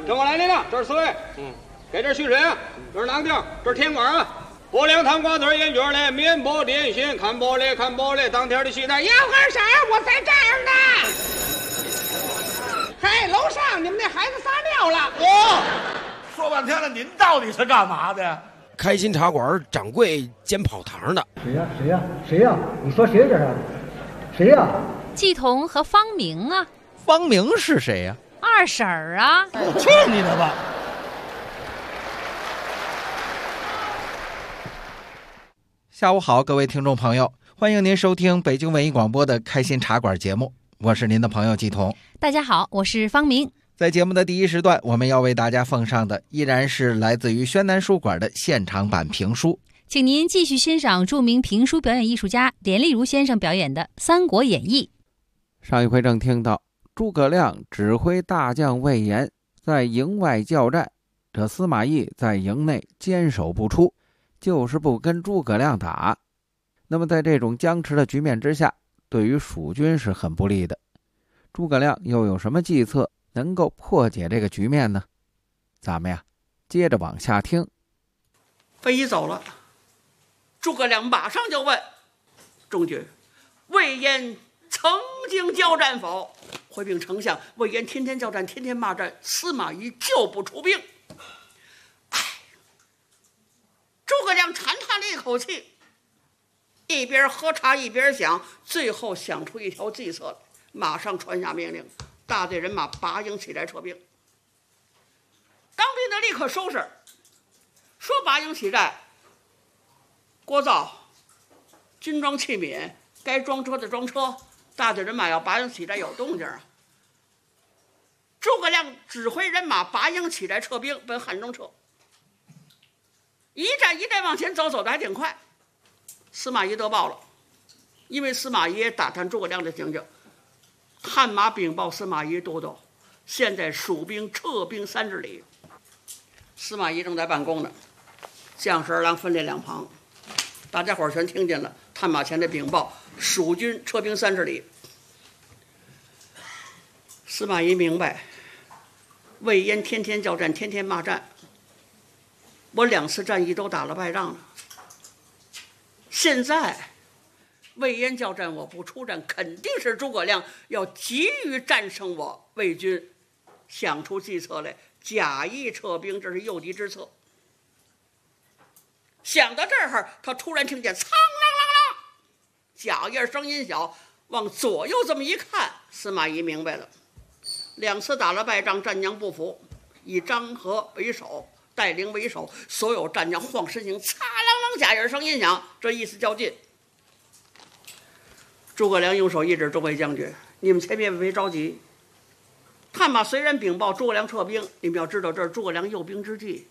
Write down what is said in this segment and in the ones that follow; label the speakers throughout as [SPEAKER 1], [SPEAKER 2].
[SPEAKER 1] 跟我来，您呢？这是四位，给这蓄水啊，这是囊丁，这是甜管啊。薄凉汤瓜子烟卷嘞，面包点心，看包嘞，当天的西餐。
[SPEAKER 2] 要干啥呀？我在这儿呢。嘿，楼上你们那孩子撒尿了。
[SPEAKER 3] 说半天了，您到底是干嘛的？
[SPEAKER 4] 开心茶馆掌柜兼跑堂的。
[SPEAKER 5] 谁呀？你说谁这是？谁呀？
[SPEAKER 6] 季彤和方明啊。
[SPEAKER 7] 方明是谁呀？
[SPEAKER 6] 二婶儿啊。
[SPEAKER 3] 去你的吧！
[SPEAKER 7] 下午好，各位听众朋友，欢迎您收听北京文艺广播的开心茶馆节目，我是您的朋友季彤。
[SPEAKER 6] 大家好，我是方明。
[SPEAKER 7] 在节目的第一时段，我们要为大家奉上的依然是来自于宣南书馆的现场版评书，
[SPEAKER 6] 请您继续欣赏著名评书表演艺术家连丽如先生表演的《三国演义》。
[SPEAKER 8] 上一回正听到诸葛亮指挥大将魏延在营外叫战，这司马懿在营内坚守不出，就是不跟诸葛亮打。那么在这种僵持的局面之下，对于蜀军是很不利的。诸葛亮又有什么计策能够破解这个局面呢？咱们呀，接着往下听。
[SPEAKER 9] 魏一走了，诸葛亮马上就问众军：魏延曾经交战否？回禀丞相，魏延天天交战，天天骂战，司马懿就不出兵。诸葛亮长叹了一口气，一边喝茶一边想，最后想出一条计策来，马上传下命令，大队人马拔营起来撤兵。当兵的立刻收拾，说拔营起寨，锅灶、军装器皿，该装车的装车，大队人马要拔营起寨有动静啊。诸葛亮指挥人马拔营起来撤兵，奔汉中撤。一站一站往前走，走得还挺快。司马懿得报了，因为司马懿也打探诸葛亮的情景，探马禀报司马懿都督，现在蜀兵撤兵30里。司马懿正在办公呢，将士二郎分列两旁，大家伙全听见了探马前的禀报，蜀军撤兵30里。司马懿明白，魏延天天交战，天天骂战，我2次战役都打了败仗了。现在魏延交战，我不出战，肯定是诸葛亮要急于战胜我魏军，想出计策来，假意撤兵，这是诱敌之策。想到这儿，他突然听见苍啷啷啷，脚印声音小，往左右这么一看，司马懿明白了，2次打了败仗，战将不服，以张合为首，带领为首，所有战将晃身形，擦啷啷，假印声音响，这意思较劲。诸葛亮用手一指诸位将军，你们前面别着急，探马虽然禀报诸葛亮撤兵，你们要知道这是诸葛亮诱兵之计。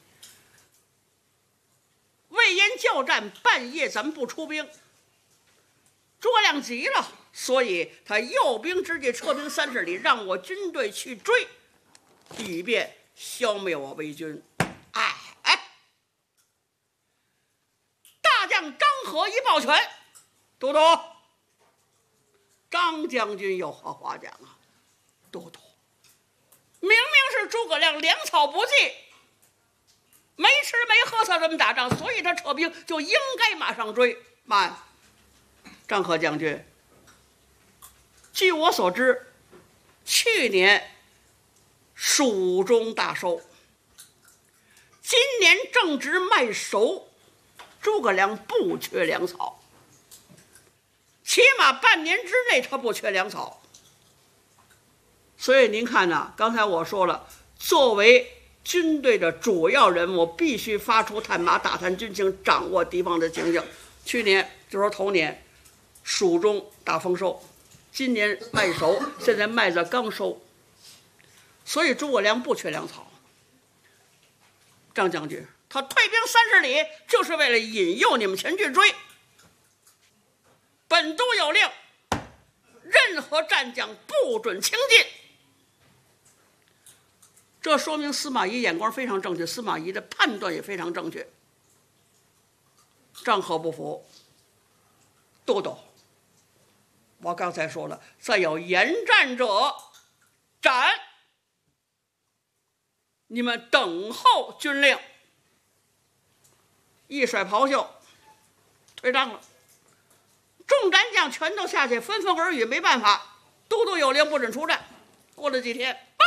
[SPEAKER 9] 魏延叫战，半夜咱们不出兵，诸葛亮急了，所以他诱兵之计，撤兵30里，让我军队去追，以便消灭我魏军。大将张合一抱拳，都督，张将军有何话讲啊？都督，明明是诸葛亮粮草不济，没吃没喝他这么打仗，所以他撤兵就应该马上追。慢，张合将军，据我所知，去年蜀中大收，今年正值麦熟，诸葛亮不缺粮草，起码半年之内他不缺粮草。所以您看呢，刚才我说了，作为军队的主要人物，必须发出探马，打探军情，掌握敌方的情形。去年就说头年蜀中大丰收，今年麦熟，现在麦子刚收，所以诸葛亮不缺粮草。张将军他退兵30里，就是为了引诱你们前去追。本都有令，任何战将不准轻进。这说明司马懿眼光非常正确，司马懿的判断也非常正确。张合不服，都督，我刚才说了，再有言战者斩。 你们等候军令。一甩袍袖，退帐了。众战将全都下去，纷纷耳语。没办法，都督有令，不准出战。过了几天，报，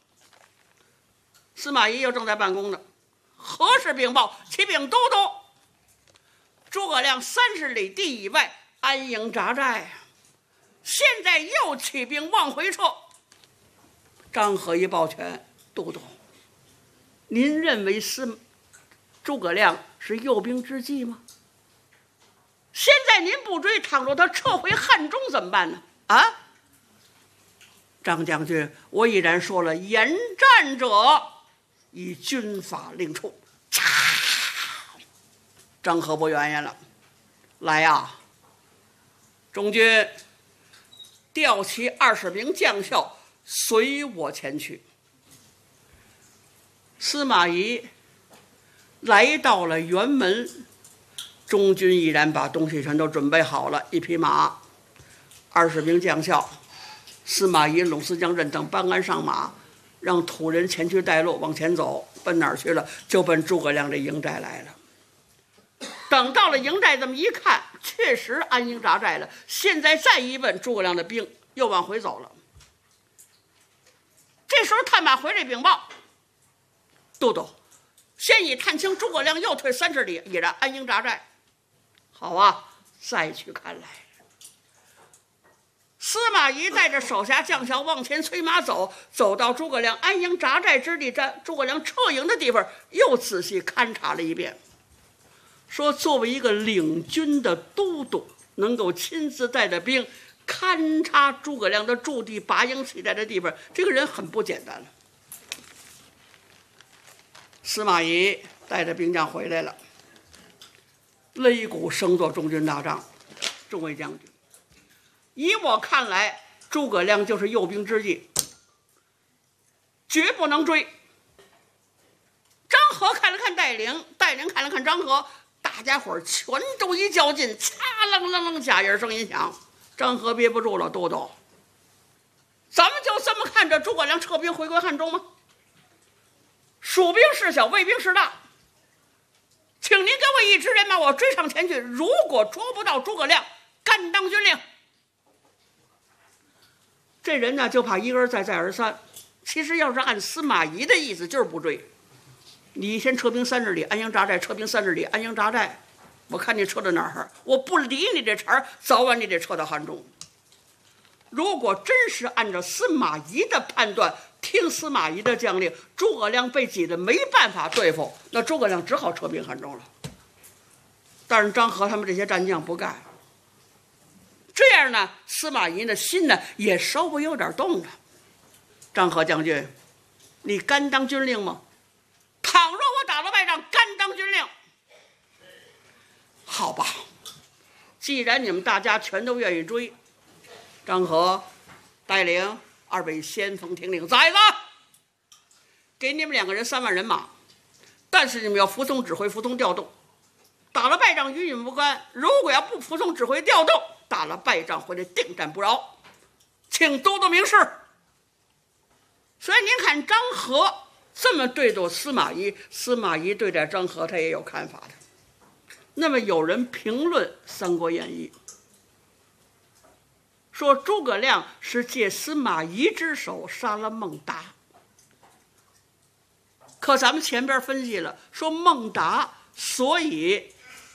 [SPEAKER 9] 司马懿又正在办公呢。何氏禀报启禀都督，诸葛亮30里地以外安营扎寨，现在又起兵往回撤。张合一抱拳，都督，您认为诸葛亮是诱兵之计吗？现在您不追，倘若他撤回汉中怎么办呢？啊，张将军，我已然说了，言战者以军法令处。张合不原言了，来呀，中军调其20名将校随我前去。司马懿来到了辕门，中军已然把东西全都准备好了，一匹马，20名将校。司马懿、陇司将任等搬鞍上马，让土人前去带路，往前走。奔哪儿去了？就奔诸葛亮这营寨来了。等到了营寨，这么一看，确实安营扎寨了。现在再一问，诸葛亮的兵又往回走了。这时候探马回来禀报，都督，现已探清诸葛亮又退30里，已然安营扎寨。好啊，再去看来。司马懿带着手下将校往前催马走，走到诸葛亮安营扎寨之地，诸葛亮撤营的地方，又仔细勘察了一遍，说作为一个领军的都督，能够亲自带着兵勘察诸葛亮的驻地、拔营起寨的地方，这个人很不简单了。司马懿带着兵将回来了，擂鼓声作中军大帐。众位将军，以我看来，诸葛亮就是诱兵之计，绝不能追。张合看了看戴陵，戴陵看了看张合，大家伙全都一较劲，嚓楞楞楞，假音声音响。张合憋不住了，都督，咱们就这么看着诸葛亮撤兵回归汉中吗？蜀兵事小，魏兵事大，请您给我一支人马，我追上前去。如果捉不到诸葛亮，甘当军令。这人呢，就怕一而再，再而三。其实要是按司马懿的意思，就是不追。你先撤兵30里，安营扎寨；撤兵30里，安营扎寨。我看你撤到哪儿，我不理你这茬，早晚你得撤到汉中。如果真是按照司马懿的判断，听司马懿的将令，诸葛亮被挤得没办法对付，那诸葛亮只好撤兵汉中了。但是张合他们这些战将不干，这样呢，司马懿的心呢也稍微有点动了。张合将军，你甘当军令吗？倘若我打了败仗，甘当军令。好吧，既然你们大家全都愿意追，张合、戴陵2位先锋听令，宰了！给你们2个人3万人马，但是你们要服从指挥，服从调动。打了败仗与你们无关，如果要不服从指挥调动，打了败仗回来定战不饶，请都督明示。所以您看张合这么对待司马懿，司马懿对待张合他也有看法的。那么有人评论《三国演义》，说诸葛亮是借司马懿之手杀了孟达。可咱们前边分析了，说孟达所以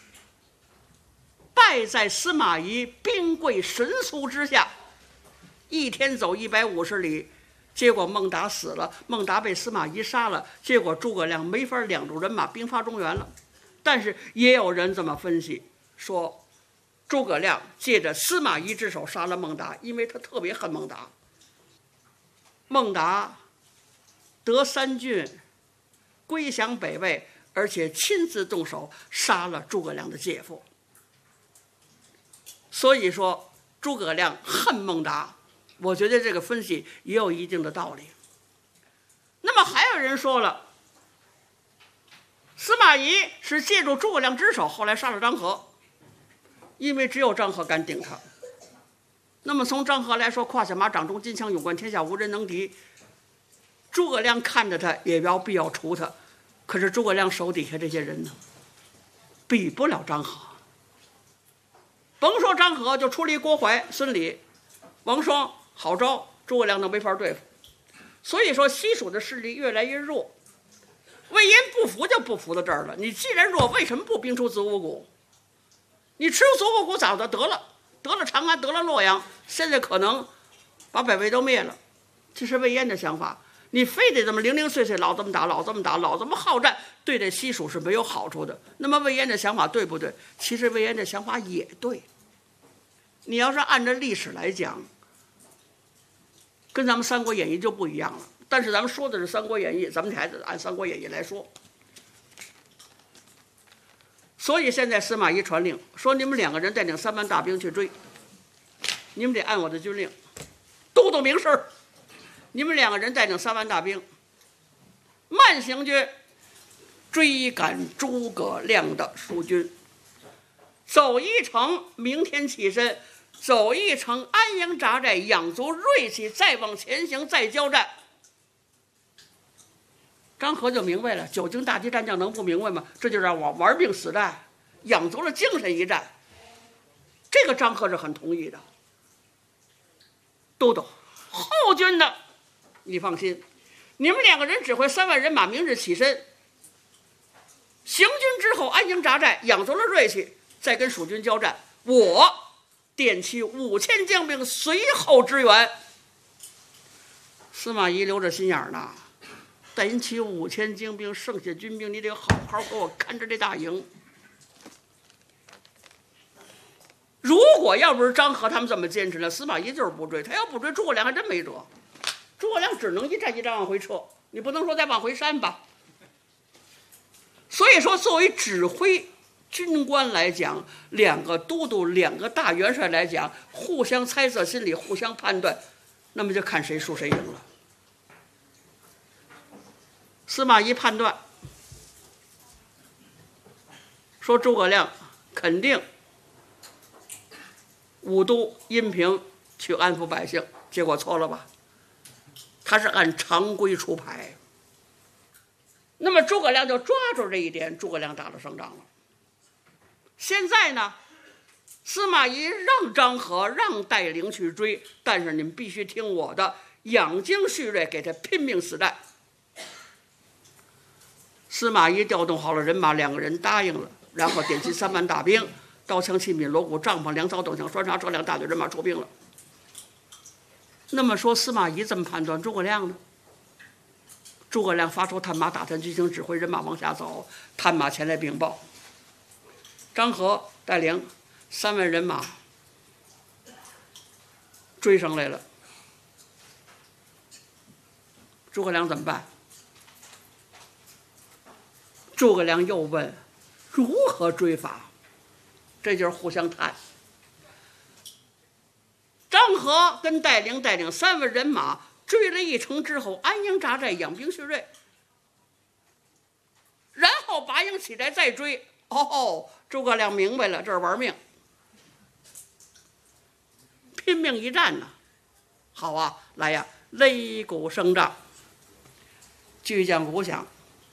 [SPEAKER 9] 败在司马懿兵贵神速之下，一天走150里，结果孟达死了，孟达被司马懿杀了，结果诸葛亮没法两路人马兵发中原了。但是也有人这么分析，说诸葛亮借着司马懿之手杀了孟达，因为他特别恨孟达。孟达得3郡，归降北魏，而且亲自动手杀了诸葛亮的姐夫。所以说诸葛亮恨孟达，我觉得这个分析也有一定的道理。那么还有人说了，司马懿是借助诸葛亮之手后来杀了张合，因为只有张合敢顶他。那么从张合来说，胯下马掌中金枪，勇冠天下无人能敌， 诸葛亮看着他也要必要除他，可是诸葛亮手底下这些人呢，比不了张合。甭说张合，就出了一郭淮、孙礼、王双、郝昭，诸葛亮都没法对付。所以说西蜀的势力越来越弱，魏延不服就不服到这儿了。你既然弱，为什么不兵出子午谷？你吃子午谷早就得了长安，得了洛阳，现在可能把北魏都灭了。这是魏延的想法。你非得这么零零碎碎老这么打，老这么打，老这么好战，对这西蜀是没有好处的。那么魏延的想法对不对？其实魏延的想法也对。你要是按照历史来讲，跟咱们《三国演义》就不一样了。但是咱们说的是《三国演义》，咱们还得按《三国演义》来说。所以现在司马懿传令说，你们2个人带领3万大兵去追，你们得按我的军令，都明事儿。你们2个人带领3万大兵，慢行军追赶诸葛亮的蜀军，走一程，明天起身，走一程，安营扎寨，养足锐气，再往前行，再交战。张合就明白了，久经大敌战将能不明白吗？这就让我玩命死战，养足了精神一战。这个张合是很同意的。都后军的你放心，你们2个人指挥3万人马，明日起身，行军之后安营扎寨，养足了锐气，再跟蜀军交战。我点起5000精兵随后支援。司马懿留着心眼呢，点起5000精兵，剩下军兵你得好好给我看着这大营。如果要不是张合他们这么坚持了，司马懿就是不追。他要不追，诸葛亮还真没辙。诸葛亮只能一战一战往回撤，你不能说再往回删吧。所以说，作为指挥军官来讲，2个都督、2个大元帅来讲，互相猜测心理，互相判断，那么就看谁输谁赢了。司马懿判断说，诸葛亮肯定武都、阴平去安抚百姓，结果错了吧？他是按常规出牌。那么诸葛亮就抓住这一点，诸葛亮打了胜仗了。现在呢，司马懿让张合、让带领去追，但是你们必须听我的，养精蓄锐，给他拼命死战。司马懿调动好了人马，2个人答应了，然后点起3万大兵，刀枪器皿、锣鼓、帐篷、粮草等枪、栓杀车辆、大队人马出兵了。那么说，司马懿怎么判断诸葛亮呢？诸葛亮发出探马打探军情，指挥人马往下走。探马前来禀报，张合带领3万人马追上来了。诸葛亮怎么办？诸葛亮又问如何追法，这就是互相探。张合跟带领3万人马追了一程之后，安营扎寨，养兵蓄锐，然后拔营起来再追。诸葛亮明白了，这是玩命，拼命一战呢。好啊，来呀，擂鼓声仗，巨将鼓响，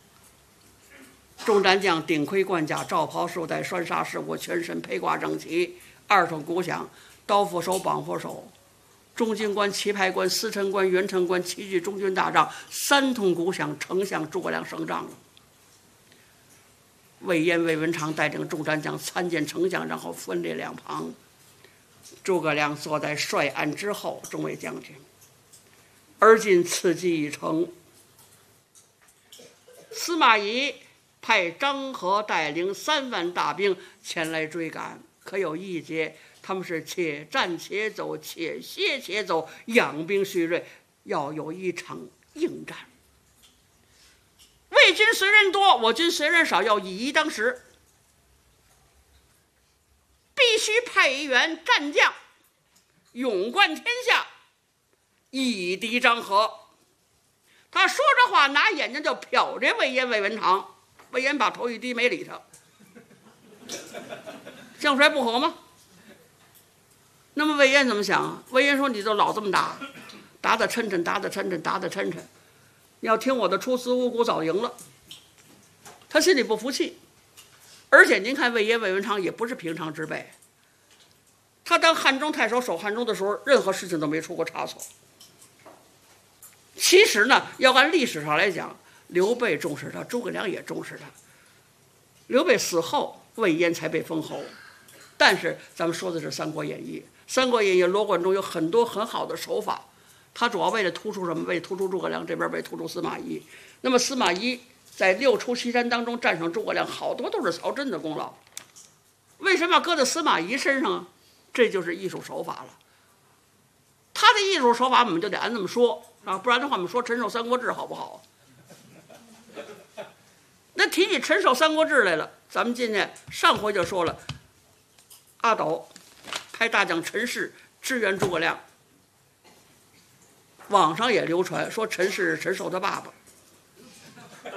[SPEAKER 9] 众战将顶盔贯甲，罩袍束带，栓杀饰物，全身披挂整齐。2声鼓响，刀斧手、绑斧手、中军官、旗牌官、司臣官、元臣官齐聚中军大帐。3通鼓响，丞相诸葛亮胜仗了。魏延、魏文长带领众战将参见丞相，然后分列2旁。诸葛亮坐在帅案之后，众位将军，而今此计已成。司马懿派张合带领3万大兵前来追赶，可有一节，他们是且战且走，且歇且走，养兵蓄锐，要有一场硬战。魏军虽然多，我军虽然少，要以一当十，必须派一员战将勇冠天下，以敌张合。他说着话，拿眼睛就瞟着魏延、魏文长。魏延把头一低，没理他。将帅不和吗？那么魏延怎么想啊？魏延说：“你就老这么打，打得抻抻，打得抻抻，打得抻抻， 你要听我的，出师无辜早赢了。他心里不服气，而且您看魏延魏文昌也不是平常之辈，他当汉中太守守汉中的时候，任何事情都没出过差错。其实呢，要按历史上来讲，刘备重视他，诸葛亮也重视他。刘备死后，魏延才被封侯。但是咱们说的是《三国演义》，《三国演义》罗贯中有很多很好的手法，他主要为了突出什么？为突出诸葛亮，这边为突出司马懿。那么司马懿在六出祁山当中战胜诸葛亮，好多都是曹真的功劳。为什么要搁在司马懿身上啊？这就是艺术手法了。他的艺术手法我们就得按这么说啊，不然的话我们说陈寿《三国志》好不好？那提起陈寿《三国志》来了，咱们今天上回就说了，阿斗派大将陈氏支援诸葛亮，网上也流传说陈氏是陈寿他爸爸，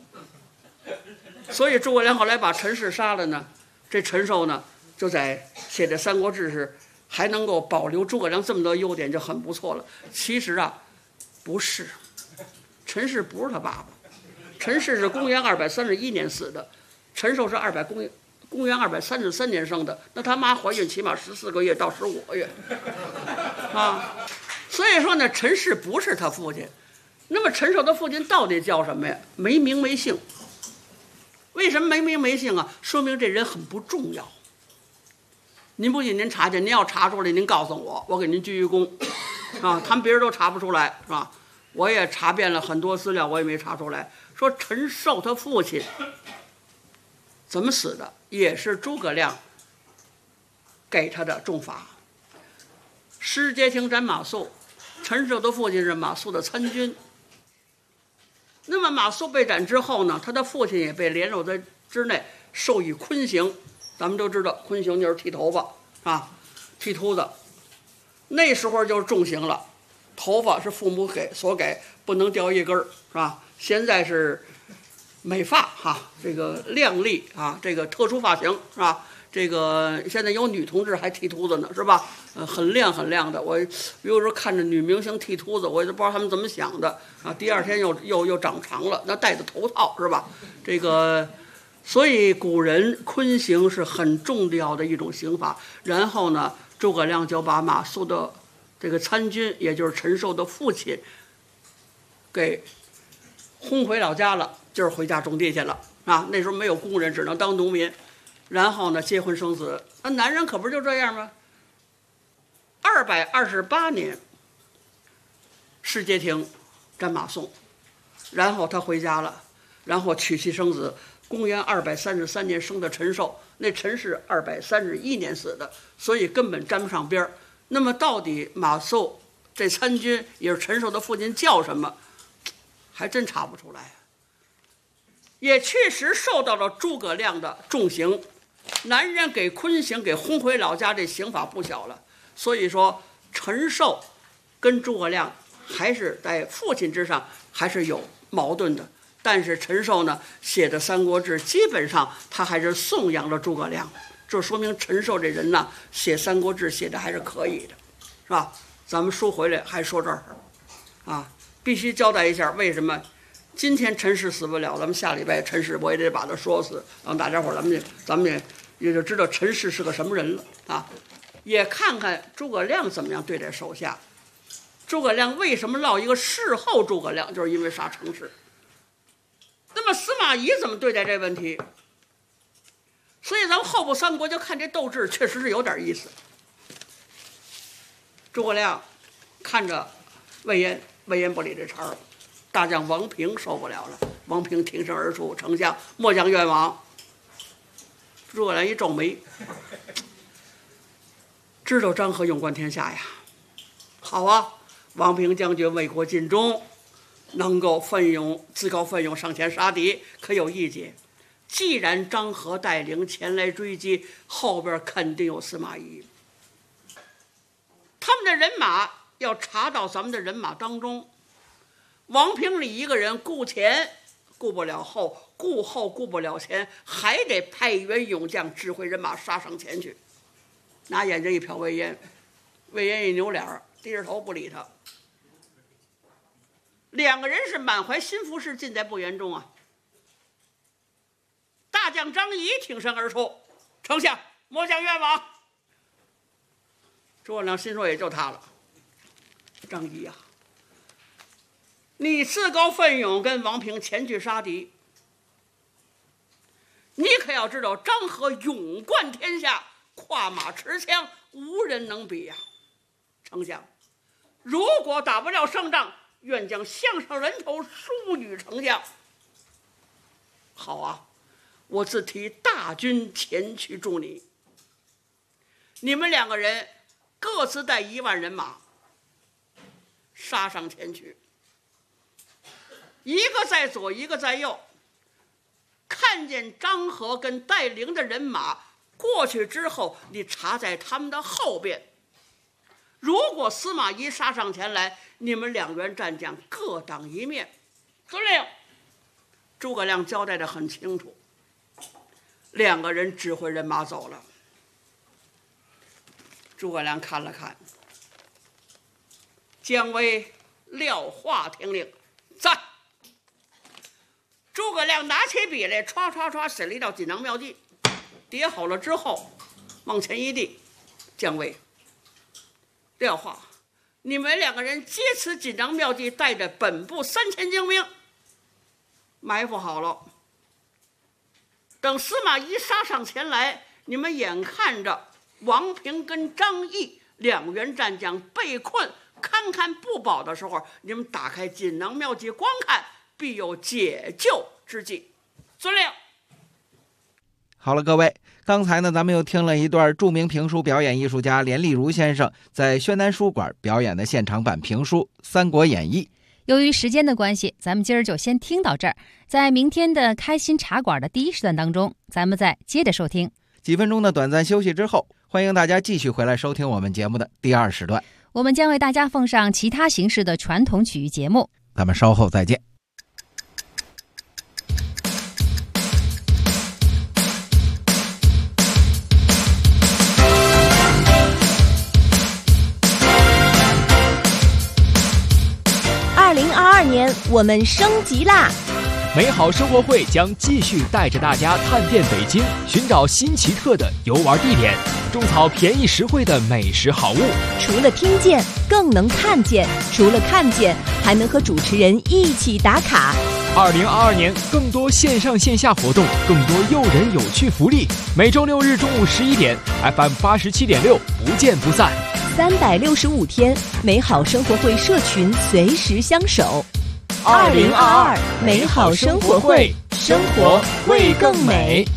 [SPEAKER 9] 所以诸葛亮后来把陈氏杀了呢，这陈寿呢就在写的《三国志》是还能够保留诸葛亮这么多优点就很不错了。其实啊，不是，陈氏不是他爸爸，陈氏是公元231年死的，陈寿是公元233年生的，那他妈怀孕起码14个月到15个月，啊，所以说呢，陈氏不是他父亲。那么陈寿的父亲到底叫什么呀？没名没姓。为什么没名没姓啊？说明这人很不重要。您不信您查去，您要查出来您告诉我，我给您鞠一躬，啊，他们别人都查不出来，是吧？我也查遍了很多资料，我也没查出来。说陈寿他父亲怎么死的，也是诸葛亮给他的重罚。失街亭斩马谡，陈寿的父亲是马谡的参军。那么马谡被斩之后呢，他的父亲也被连入在之内，授以坤刑。咱们都知道坤刑就是剃头发啊，剃秃子。那时候就是重刑了，头发是父母所给，不能掉一根儿，是吧？现在是美发哈，这个亮丽啊，这个特殊发型是吧？这个现在有女同志还剃秃子呢，是吧？很亮很亮的。我有时候看着女明星剃秃子，我也不知道他们怎么想的啊。第二天又长长了，那戴着头套是吧？这个，所以古人坤刑是很重要的一种刑法。然后呢，诸葛亮就把马谡的这个参军，也就是陈寿的父亲，给轰回老家了，就是回家种地去了啊。那时候没有工人，只能当农民。然后呢，结婚生子，那男人可不就这样吗？228年，失街亭斩马谡，然后他回家了，然后娶妻生子。公元233年生的陈寿，那陈是231年死的，所以根本沾不上边儿。那么到底马谡这参军也是陈寿的父亲叫什么，还真查不出来。也确实受到了诸葛亮的重刑，男人给坤刑，给轰回老家，这刑法不小了。所以说陈寿跟诸葛亮还是在父亲之上还是有矛盾的。但是陈寿呢写的《三国志》，基本上他还是颂扬了诸葛亮，这说明陈寿这人呢写《三国志》写的还是可以的，是吧？咱们说回来还说这儿啊，必须交代一下为什么今天陈氏死不了，咱们下礼拜陈氏我也得把他说死，让大家伙咱们也就知道陈氏是个什么人了啊！也看看诸葛亮怎么样对待手下。诸葛亮为什么落一个事后诸葛亮，就是因为杀程氏。那么司马懿怎么对待这问题？所以咱们后部三国就看这斗志，确实是有点意思。诸葛亮看着魏延不理这茬儿，大将王平受不了了，王平挺身而出：“丞相末将愿往。”诸葛亮一皱眉，知道张合勇冠天下呀。好啊，王平将军为国尽忠，能够自告奋勇上前杀敌，可有意见？既然张合带领前来追击，后边肯定有司马懿。他们的人马要查到咱们的人马当中，王平里一个人顾前顾不了后，顾后顾不了前，还得派员勇将指挥人马杀上前去。拿眼睛一瞟魏延，魏延一扭脸，低着头不理他。 两个人是满怀心腹事，尽在不言中啊。大将张仪挺身而出：“丞相，末将愿往。”诸葛亮心说也就他了。张仪呀，你自告奋勇跟王平前去杀敌，你可要知道张合勇冠天下，跨马持枪，无人能比呀。丞相，如果打不了胜仗，愿将项上人头书与丞相。好啊，我自提大军前去助你。你们两个人各自带1万人马，杀上前去，一个在左，一个在右。看见张合跟带领的人马过去之后，你插在他们的后边。如果司马懿杀上前来，你们2员战将各挡一面。司令，诸葛亮交代得很清楚。2个人指挥人马走了。诸葛亮看了看，姜维、廖化听令，在。诸葛亮拿起笔来，唰唰唰写了一道锦囊妙计，叠好了之后，往前一递：“姜维、廖化，你们2个人接此锦囊妙计，带着本部3000精兵，埋伏好了。等司马懿杀上前来，你们眼看着王平跟张翼2员战将被困，堪堪不保的时候，你们打开锦囊妙计观看，必有解救之计。遵令。”
[SPEAKER 7] 好了，各位，刚才呢，咱们又听了一段著名评书表演艺术家连丽如先生在宣南书馆表演的现场版评书《三国演义》。
[SPEAKER 6] 由于时间的关系，咱们今儿就先听到这儿。在明天的开心茶馆的第1时段当中，咱们再接着收听。
[SPEAKER 7] 几分钟的短暂休息之后，欢迎大家继续回来收听我们节目的第2时段。
[SPEAKER 6] 我们将为大家奉上其他形式的传统曲艺节目。
[SPEAKER 7] 咱们稍后再见。
[SPEAKER 10] 2022年，我们升级啦！
[SPEAKER 11] 美好生活会将继续带着大家探遍北京，寻找新奇特的游玩地点，种草便宜实惠的美食好物。
[SPEAKER 10] 除了听见，更能看见；除了看见，还能和主持人一起打卡。
[SPEAKER 11] 2022年，更多线上线下活动，更多诱人有趣福利。每周6日中午11点 ，FM 87.6，不见不散。
[SPEAKER 10] 365天，美好生活会社群随时相守。2022美好生活会，生活会更美。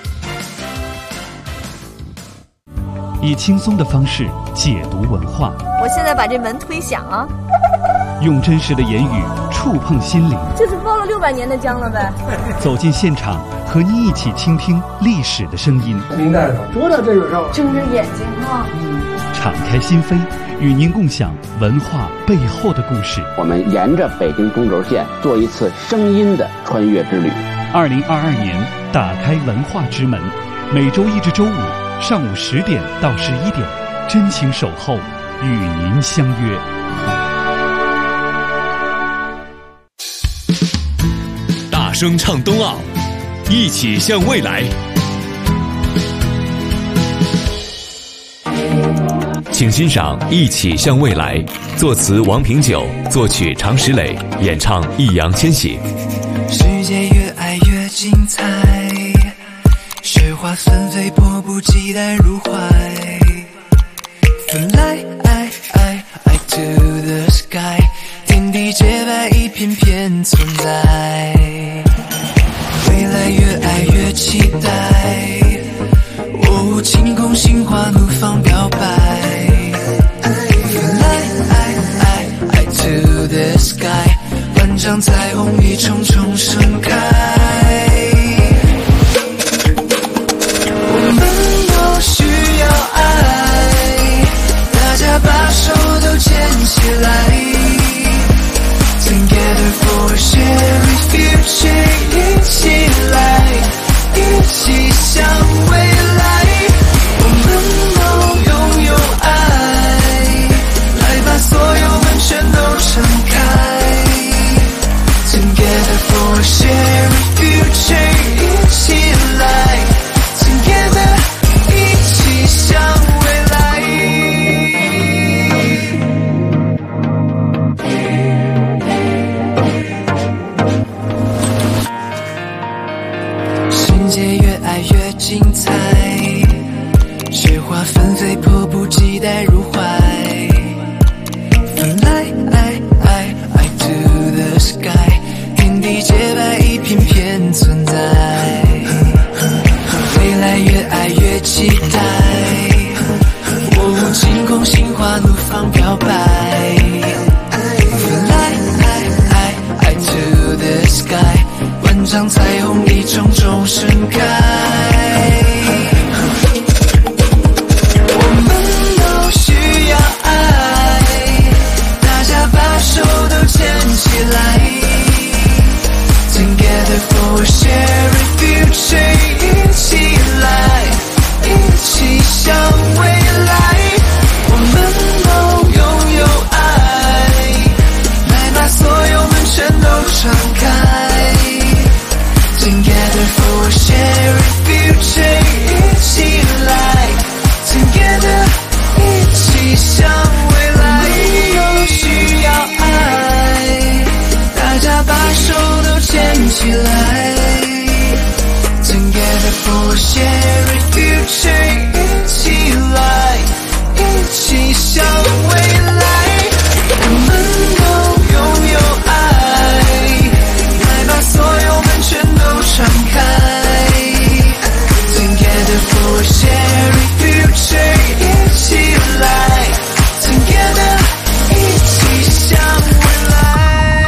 [SPEAKER 12] 以轻松的方式解读文化，
[SPEAKER 13] 我现在把这门推响啊！
[SPEAKER 12] 用真实的言语触碰心灵，
[SPEAKER 13] 这是包了600年的浆了呗！
[SPEAKER 12] 走进现场，和你一起倾听历史的声音。
[SPEAKER 5] 明白了，说到这个上，
[SPEAKER 13] 睁着眼睛啊！
[SPEAKER 12] 敞开心扉，与您共享文化背后的故事。
[SPEAKER 14] 我们沿着北京中轴线做一次声音的穿越之旅。
[SPEAKER 12] 2022年，打开文化之门，每周1至周5上午10点到11点，真情守候，与您相约。
[SPEAKER 15] 大声唱冬奥，一起向未来。请欣赏《一起向未来》，作词王平久，作曲常石磊，演唱易烊千玺。
[SPEAKER 16] 世界越爱越精彩，雪花纷飞，迫不及待入怀。Fly to the sky， 天地洁白，一片片存在。未来越爱越期待，晴空心花怒放表白。Fly to the sky， 万丈彩虹一重重盛开。我们都需要爱，大家把手都牵起来。Together for a shared future， 一起来，一起向未来。我们都花纷飞，迫不及待入怀。Fly to the sky， 天地洁白，一片片存在。未来越爱越期待，我无惊恐，心花怒放飘摆。Fly to the sky， 万丈彩虹一重重盛开。我们都需要爱，大家把手都牵起来。Together for a shared future， 一起来，一起向未来。我们都拥有爱，来把所有门全都敞开。Together for a shared future， 一起来 Together， 一起向未来。都需要爱，大家把手都牵起来。Together for a shared future， 一起来，一起向未来。我们都拥有爱，来把所有门全都敞开。Together for a shared future， 一起来 Together， 一起向未来。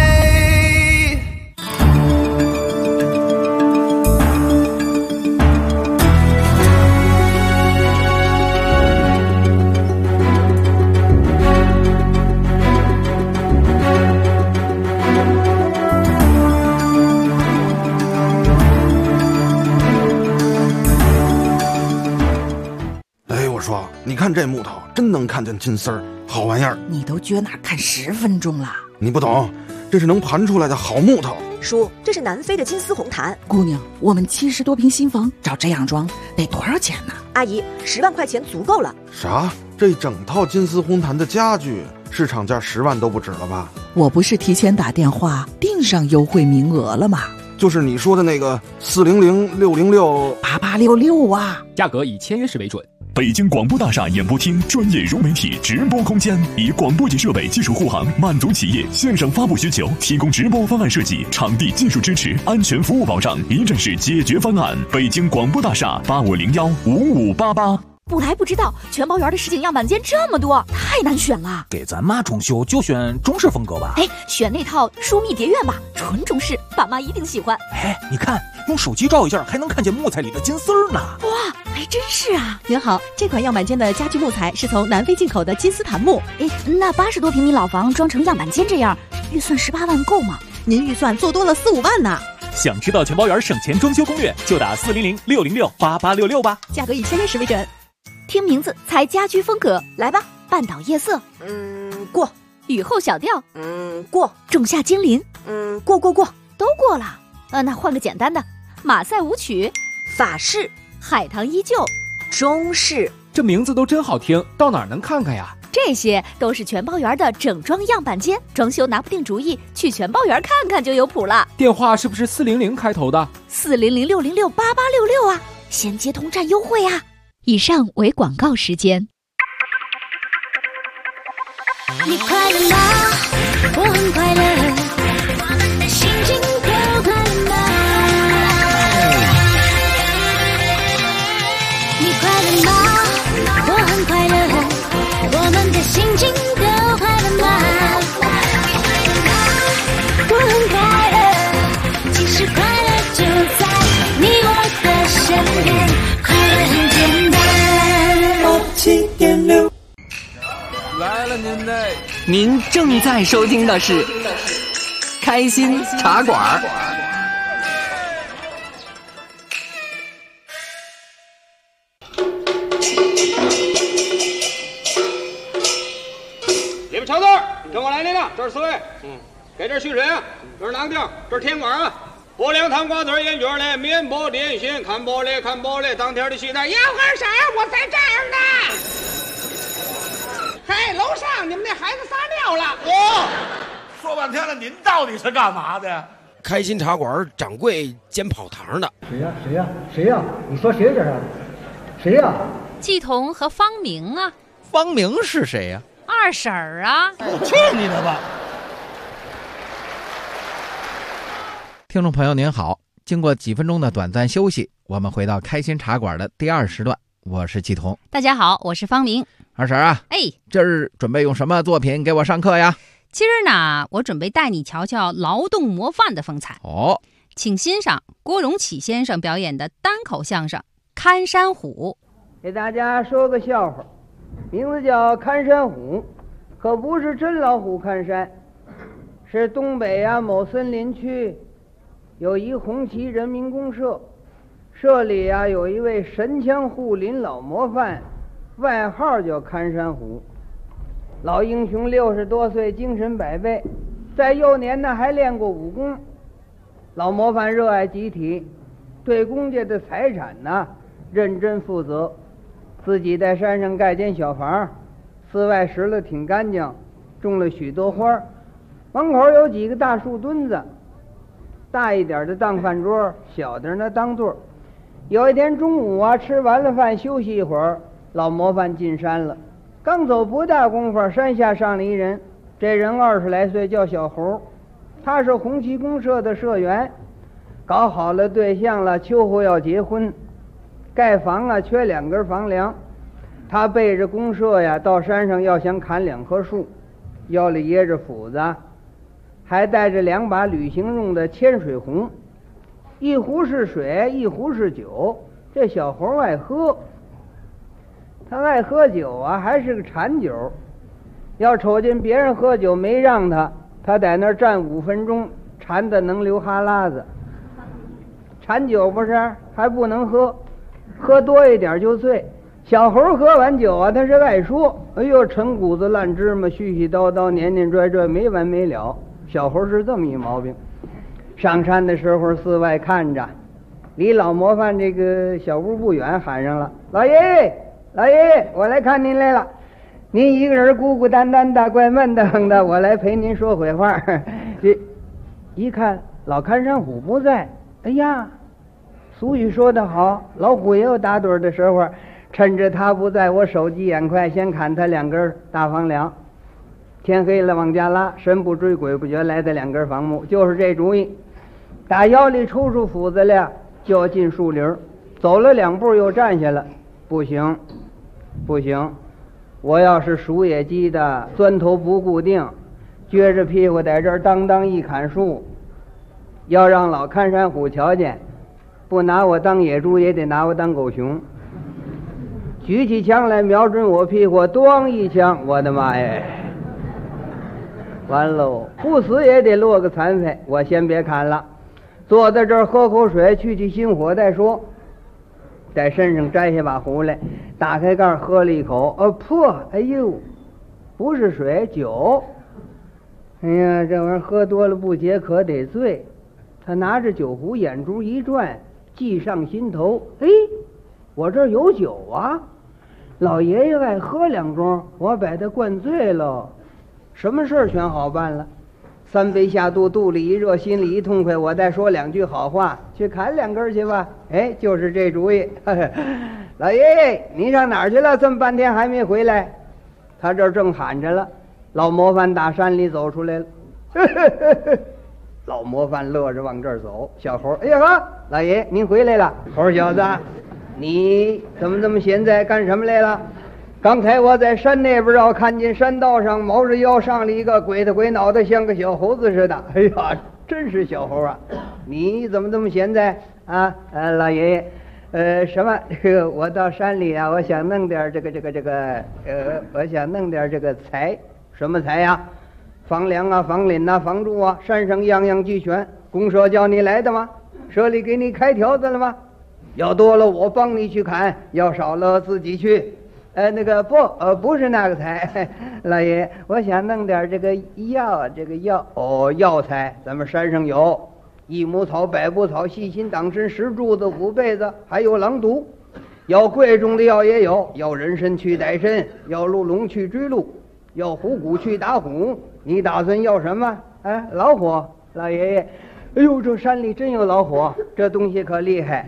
[SPEAKER 17] 你看这木头真能看见金丝儿，好玩意儿。
[SPEAKER 18] 你都撅那看10分钟了，
[SPEAKER 17] 你不懂，这是能盘出来的好木头。
[SPEAKER 10] 叔，这是南非的金丝红檀。
[SPEAKER 18] 姑娘，我们70多平新房照这样装得多少钱呢？
[SPEAKER 10] 阿姨，10万块钱足够了。
[SPEAKER 17] 啥？这整套金丝红檀的家具市场价10万都不止了吧？
[SPEAKER 18] 我不是提前打电话订上优惠名额了吗？
[SPEAKER 17] 就是你说的那个400-606-8866
[SPEAKER 18] 啊，
[SPEAKER 11] 价格以签约时为准。
[SPEAKER 15] 北京广播大厦演播厅专业融媒体直播空间，以广播级设备技术护航，满足企业线上发布需求，提供直播方案设计、场地技术支持、安全服务保障，一站式解决方案。北京广播大厦8501-5588。
[SPEAKER 13] 不来不知道，全包园的实景样板间这么多，太难选了。
[SPEAKER 19] 给咱妈装修就选中式风格吧。
[SPEAKER 13] 哎，选那套疏密蝶院吧，纯中式，爸妈一定喜欢。
[SPEAKER 19] 哎，你看，用手机照一下，还能看见木材里的金丝儿呢。
[SPEAKER 13] 哇，还真是啊！
[SPEAKER 10] 您好，这款样板间的家具木材是从南非进口的金丝檀木。
[SPEAKER 13] 哎，那80多平米老房装成样板间这样，预算18万够吗？
[SPEAKER 10] 您预算做多了4-5万呢。
[SPEAKER 19] 想知道全包园省钱装修攻略，就打400-606-8866吧。
[SPEAKER 10] 价格以签约时为准。
[SPEAKER 13] 听名字猜家居风格，来吧！半岛夜色，
[SPEAKER 10] 过；
[SPEAKER 13] 雨后小调，
[SPEAKER 10] 过；
[SPEAKER 13] 仲夏精灵，
[SPEAKER 10] 过，
[SPEAKER 13] 都过了。那换个简单的，马赛舞曲，
[SPEAKER 10] 法式，
[SPEAKER 13] 海棠依旧，
[SPEAKER 10] 中式。
[SPEAKER 11] 这名字都真好听，到哪儿能看看呀？
[SPEAKER 13] 这些都是全包园的整装样板间，装修拿不定主意，去全包园看看就有谱了。
[SPEAKER 11] 电话是不是400开头的
[SPEAKER 13] ？400-606-8866啊，先接通占优惠啊！以上为广告时间。
[SPEAKER 20] 你快乐吗？我很快乐，我们的心情都快乐吗？你快乐吗？我很快乐，我们的心情都快乐吗？我很快乐，其实快乐就在你我的身边，快乐很简单。87.6
[SPEAKER 21] 来了您正在收听的是开心茶馆。
[SPEAKER 1] 你们瞧这儿，跟我来领导，这是4位。给这续水啊，这是哪个地方？这是天馆啊。拨凉糖瓜子烟卷嘞，面包点心，看玻璃，当天的西单。
[SPEAKER 2] 要喝啥？我在这儿呢。嘿，楼上你们那孩子撒尿了。
[SPEAKER 3] 说半天了，您到底是干嘛的？
[SPEAKER 4] 开心茶馆掌柜兼跑堂的。
[SPEAKER 5] 谁呀？你说谁这是？谁呀？
[SPEAKER 6] 季彤和方明啊。
[SPEAKER 7] 方明是谁呀？
[SPEAKER 6] 二婶儿啊。
[SPEAKER 3] 去你的吧！
[SPEAKER 7] 听众朋友您好，经过几分钟的短暂休息，我们回到开心茶馆的第2时段，我是季彤。
[SPEAKER 6] 大家好，我是方明。
[SPEAKER 7] 二婶啊，今儿准备用什么作品给我上课呀？
[SPEAKER 6] 今儿呢，我准备带你瞧瞧劳动模范的风采。请欣赏郭荣启先生表演的单口相声《看山虎》。
[SPEAKER 8] 给大家说个笑话，名字叫看山虎，可不是真老虎看山，是东北某森林区有一红旗人民公社，社里有一位神枪护林老模范，外号叫看山虎。老英雄60多岁，精神百倍，在幼年呢还练过武功。老模范热爱集体，对公家的财产呢认真负责，自己在山上盖间小房，寺外拾了挺干净，种了许多花，门口有几个大树墩子，大一点的当饭桌，小的呢当座。有一天中午吃完了饭休息一会儿，老模范进山了。刚走不大功夫，山下上了一人，这人20来岁，叫小猴，他是红旗公社的社员，搞好了对象了，秋后要结婚，盖房缺2根房梁，他背着公社到山上要想砍2棵树，腰里掖着斧子，还带着2把旅行用的铅水壶，一壶是水，一壶是酒。这小猴爱喝，他爱喝酒还是个馋酒，要瞅见别人喝酒没让他在那儿站5分钟，馋得能流哈喇子。馋酒不是还不能喝，喝多一点就醉。小猴喝完酒他是爱说，哎呦，陈谷子烂芝麻，絮絮叨叨，年年拽拽，没完没了。小猴是这么一毛病。上山的时候，寺外看着，离老模范这个小屋不远，喊上了：“老爷爷，老爷爷，我来看您来了。您一个人孤孤单单的，怪闷得很的，我来陪您说会话。”这一看老看山虎不在，哎呀，俗语说得好，老虎也有打盹的时候。趁着他不在，我手疾眼快，先砍他2根大房梁。天黑了往家拉，神不追鬼不觉，来的2根房木，就是这主意。打腰里抽出斧子来，就要进树林，走了2步又站下了。不行，不行，我要是数野鸡的，钻头不固定，撅着屁股在这儿当当一砍树，要让老看山虎瞧见，不拿我当野猪，也得拿我当狗熊。举起枪来，瞄准我屁股，咣一枪，我的妈呀！完喽，不死也得落个残废。我先别砍了，坐在这儿喝口水，去心火再说。在身上摘下把壶来，打开盖喝了一口，破！哎呦，不是水，酒。哎呀，这玩意儿喝多了不解渴，得醉。他拿着酒壶，眼珠一转，计上心头。哎，我这儿有酒啊！老爷爷爱喝2盅，我把他灌醉了，什么事儿全好办了。3杯下肚，肚里一热，心里一痛快，我再说2句好话，去砍2根去吧。哎，就是这主意。老爷爷，您上哪儿去了？这么半天还没回来？他这儿正喊着了。老模范打山里走出来了。老模范乐着往这儿走。小猴，哎呀呵，老爷您回来了。猴小子，你怎么这么闲在干什么来了？刚才我在山那边看见山道上毛着腰上了一个鬼的鬼脑袋，像个小猴子似的。哎呀，真是小猴啊！你怎么这么闲在啊？老爷爷，什么？我到山里我想弄点我想弄点这个财。什么财呀？房梁房檩房柱山上样样俱全。公社叫你来的吗？社里给你开条子了吗？要多了我帮你去砍，要少了自己去。不是那个财，老爷，我想弄点这个药，药材，咱们山上有1亩草、100步草、细心党参、10柱子、5被子，还有狼毒。要贵重的药也有，要人参去歹参，要鹿龙去追鹿，要虎骨去打虎。你打算要什么？老虎，老爷爷。哎呦，这山里真有老虎，这东西可厉害。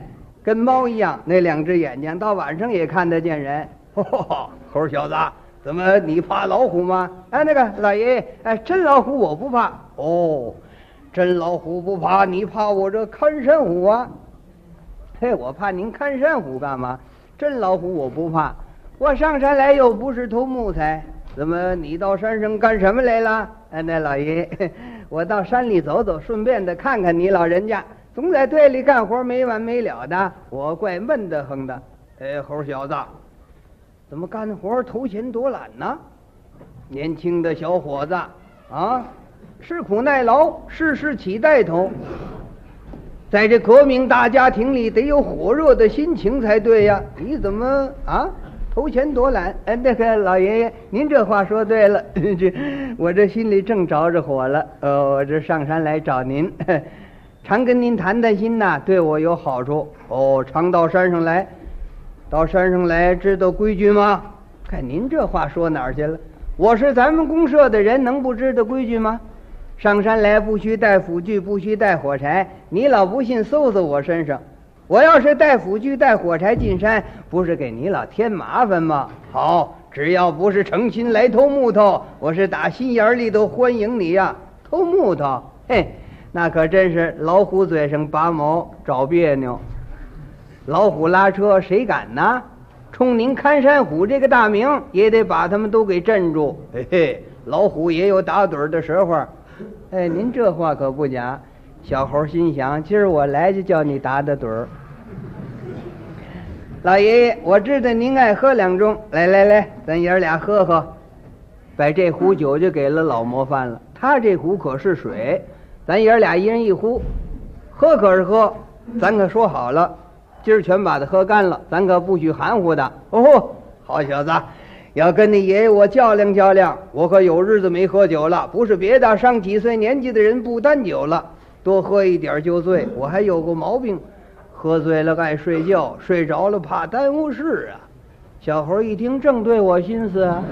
[SPEAKER 8] 跟猫一样，那2只眼睛到晚上也看得见人。猴小子，怎么你怕老虎吗？哎，那个老爷爷，哎，真老虎我不怕。哦，真老虎不怕，你怕我这看山虎啊？嘿，我怕您看山虎干嘛？真老虎我不怕，我上山来又不是偷木材。怎么你到山上干什么来了？哎，那老爷爷，我到山里走走，顺便的看看你老人家，总在队里干活没完没了的，我怪闷得很的。哎，猴小子，怎么干活头前多懒呢？年轻的小伙子啊，吃苦耐劳，事事起带头，在这革命大家庭里得有火热的心情才对呀！你怎么啊？头前多懒。哎，那个老爷爷，您这话说对了，我这心里正着着火了。我这上山来找您，常跟您谈谈心呐，对我有好处。哦，常到山上来，到山上来，知道规矩吗？看您这话说哪儿去了？我是咱们公社的人，能不知道规矩吗？上山来不须带斧锯，不须带火柴，你老不信搜搜我身上。我要是带斧锯带火柴进山，不是给你老添麻烦吗？好，只要不是诚心来偷木头，我是打心眼里都欢迎你呀。偷木头，嘿，那可真是老虎嘴上拔毛找别扭。老虎拉车谁敢呢？冲您看山虎这个大名，也得把他们都给镇住。嘿嘿，老虎也有打盹的时候。哎，您这话可不假。小猴心想，今儿我来就叫你打打盹儿。老爷爷，我知道您爱喝2盅，来，咱爷俩喝喝。把这壶酒就给了老模范了，他这壶可是水，咱爷俩一人1壶，喝可是喝，咱可说好了，今儿全把它喝干了，咱可不许含糊的。哦，好小子，要跟你爷爷我较量较量，我可有日子没喝酒了，不是别的，上几岁年纪的人不担酒了，多喝一点就醉，我还有个毛病，喝醉了爱睡觉，睡着了怕耽误事啊。小猴一听正对我心思啊，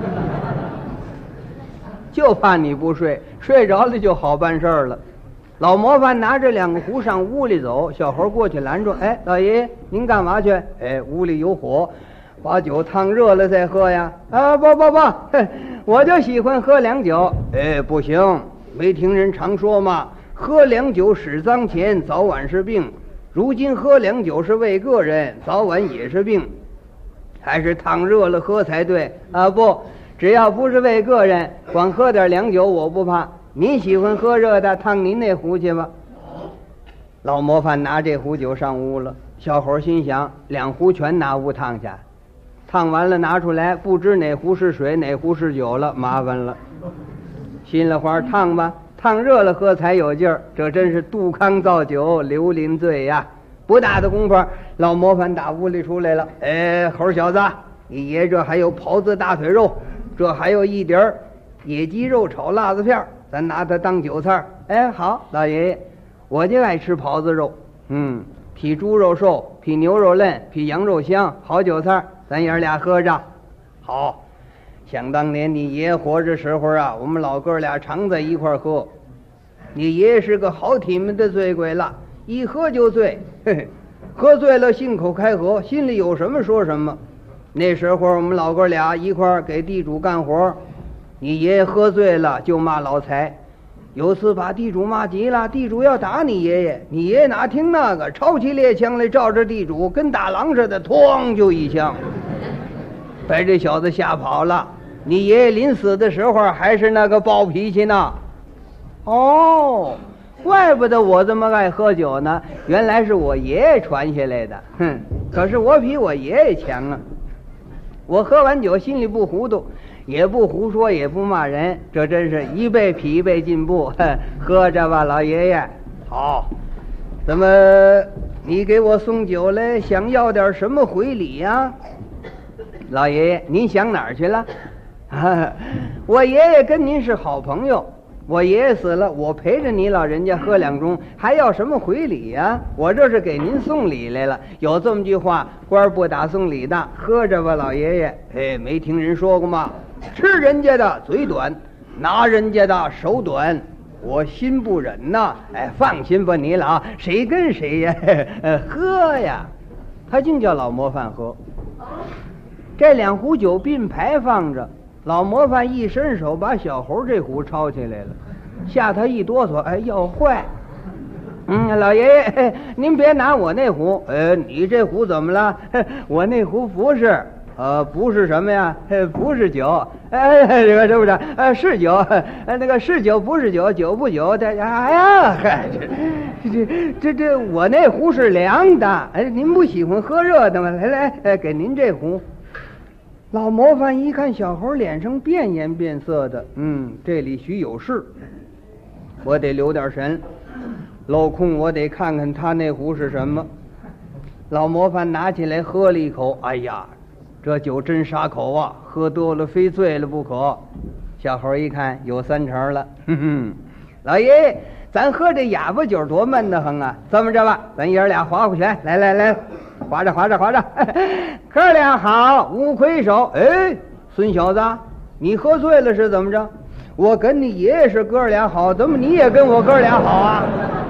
[SPEAKER 8] 就怕你不睡，睡着了就好办事了。老模范拿着2个壶上屋里走，小猴过去拦住，哎，老爷爷您干嘛去？哎，屋里有火，把酒烫热了再喝呀。啊，不，我就喜欢喝2酒。哎，不行，没听人常说吗？喝2酒使脏钱，早晚是病。如今喝2酒是为个人，早晚也是病，还是烫热了喝才对啊！不，只要不是为个人，光喝点2酒我不怕。您喜欢喝热的，烫您那壶去吧。老模范拿这壶酒上屋了，小伙心想2壶全拿屋烫去，烫完了拿出来，不知哪壶是水哪壶是酒了，麻烦了。心里话烫吧，烫热了喝才有劲儿，这真是杜康造酒，刘林醉呀！不大的功夫，老模范打屋里出来了。哎，猴小子，你爷这还有狍子大腿肉，这还有一点野鸡肉炒辣子片，咱拿它当酒菜。哎，好，老爷爷，我就爱吃狍子肉，比猪肉瘦，比牛肉嫩，比羊肉香，好酒菜，咱爷俩喝着。好，想当年你爷活着时候啊，我们老哥俩常在一块喝。你爷是个好体面的醉鬼了，一喝就醉，嘿嘿，喝醉了信口开河，心里有什么说什么。那时候我们老哥俩一块给地主干活，你爷爷喝醉了就骂老财，有次把地主骂急了，地主要打你爷爷，你爷爷哪听那个，抄起猎枪来照着地主，跟打狼似的，咣就一枪，把这小子吓跑了。你爷爷临死的时候还是那个暴脾气呢。哦，怪不得我这么爱喝酒呢，原来是我爷爷传下来的。可是我比我爷爷强啊！我喝完酒心里不糊涂，也不胡说，也不骂人，这真是一倍比一倍进步。喝着吧，老爷爷。好，怎么你给我送酒来，想要点什么回礼呀？老爷爷，您想哪儿去了？我爷爷跟您是好朋友，我爷爷死了，我陪着你老人家喝2盅，还要什么回礼呀？我这是给您送礼来了。有这么句话，官不打送礼的，喝着吧，老爷爷。哎，没听人说过吗？吃人家的嘴短，拿人家的手短，我心不忍呐。哎，放心吧，你老谁跟谁呀？喝呀！ 他净叫老模范喝。这2壶酒并排放着，老模范一伸手把小猴这壶抄起来了，吓他一哆嗦，哎，要坏。老爷爷，您别拿我那壶，你这壶怎么了？我那壶不是，不是什么呀？不是酒，这个是不是？是酒，那个是酒，不是酒，酒不酒的。哎呀，嗨，这我那壶是凉的，您不喜欢喝热的吗？来，给您这壶。老模范一看小猴脸上变颜变色的，这里许有事，我得留点神。镂空我得看看他那壶是什么。老模范拿起来喝了一口，哎呀，这酒真杀口啊，喝多了非醉了不可。小猴一看有3成了，老爷爷，咱喝这哑巴酒多闷得很啊！这么着吧，咱爷儿俩划划拳，来，划着，哥俩好，无魁首。哎，孙小子，你喝醉了是怎么着？我跟你爷爷是哥俩好，怎么你也跟我哥俩好啊？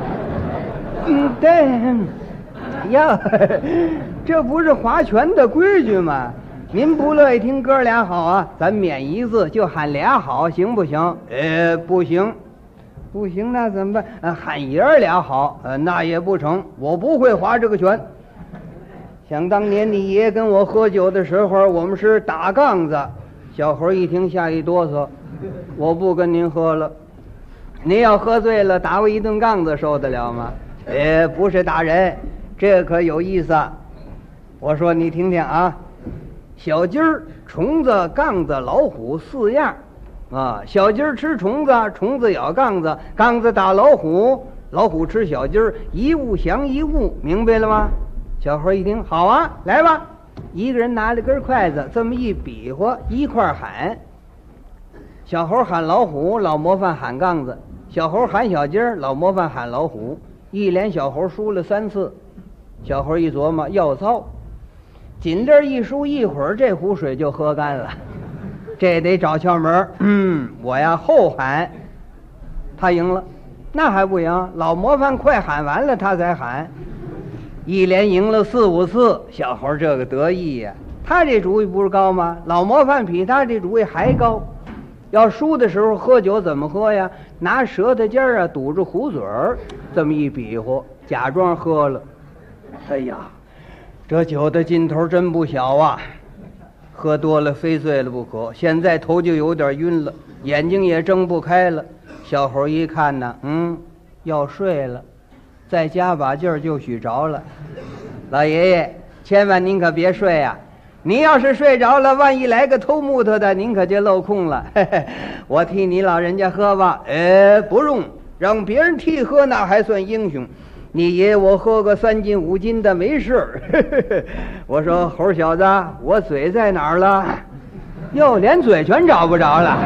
[SPEAKER 8] 对呀，这不是划拳的规矩吗？您不乐意听哥俩好啊，咱免一字就喊俩好，行不行？不行，那怎么办？喊爷儿俩好，那也不成，我不会划这个拳。想当年你爷跟我喝酒的时候，我们是打杠子。小猴一听吓一哆嗦，我不跟您喝了。您要喝醉了，打我一顿杠子受得了吗？不是打人，这可有意思。我说你听听啊，小鸡儿、虫子、杠子、老虎4样啊。小鸡儿吃虫子，虫子咬杠子，杠子打老虎，老虎吃小鸡儿，一物降一物，明白了吗？小猴一听，好啊，来吧。一个人拿了根筷子，这么一比划，一块喊。小猴喊老虎，老模范喊杠子；小猴喊小鸡儿，老模范喊老虎。一连小猴输了3次。小猴一琢磨，要糟，紧这一输，一会儿这壶水就喝干了，这得找窍门。我呀后喊，他赢了。那还不赢，老模范快喊完了他才喊。一连赢了4、5次，小猴这个得意呀。他这主意不是高吗？老模范比他这主意还高。要输的时候喝酒怎么喝呀？拿舌头尖儿堵住壶嘴儿，这么一比划，假装喝了。哎呀，这酒的劲头真不小啊！喝多了非醉了不可。现在头就有点晕了，眼睛也睁不开了。小猴一看呢，要睡了，再加把劲儿就许着了。老爷爷，千万您可别睡呀！您要是睡着了，万一来个偷木头的，您可就漏空了。我替你老人家喝吧。不用，让别人替喝那还算英雄。你爷我喝个3斤5斤的没事。我说猴小子，我嘴在哪儿了？哟，连嘴全找不着了。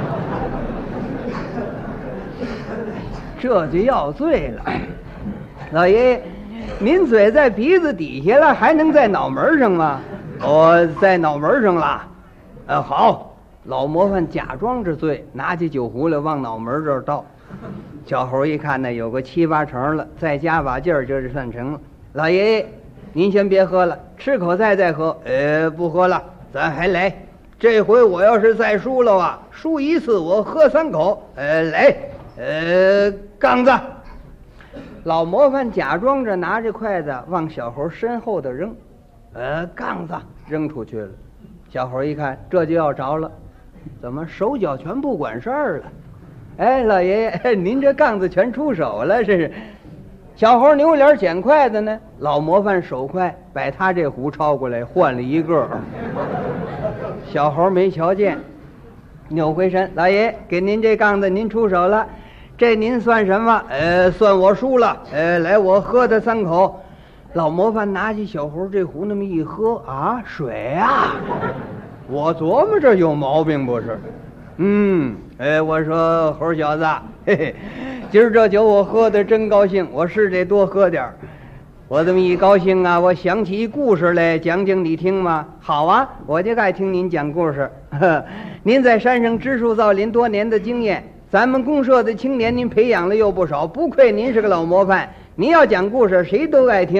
[SPEAKER 8] 这就要醉了。老爷爷，您嘴在鼻子底下了，还能在脑门上吗？在脑门上了。好。老模范假装着醉，拿起酒壶来往脑门这儿倒。小猴一看呢，有个7、8成了，再加把劲儿就是算成了。老爷爷，您先别喝了，吃口菜再喝。不喝了，咱还来。这回我要是再输了啊，输1次我喝3口。来，杠子。老模范假装着拿着筷子往小猴身后的扔。杠子扔出去了。小猴一看这就要着了，怎么手脚全不管事儿了？老爷爷，您这杠子全出手了，这是。小猴扭脸捡筷子呢，老模范手快，把他这壶抄过来换了一个。小猴没瞧见，扭回身，老爷给您这杠子您出手了，这您算什么？算我输了。来，我喝他3口。老模范拿起小猴这壶那么一喝，啊，水啊！我琢磨这有毛病不是？我说猴小子，嘿嘿，今儿这酒我喝的真高兴，我是得多喝点儿。我这么一高兴啊，我想起一故事来，讲讲你听吗？好啊，我就爱听您讲故事。您在山上植树造林多年的经验，咱们公社的青年您培养了又不少，不愧您是个老模范。您要讲故事谁都爱听。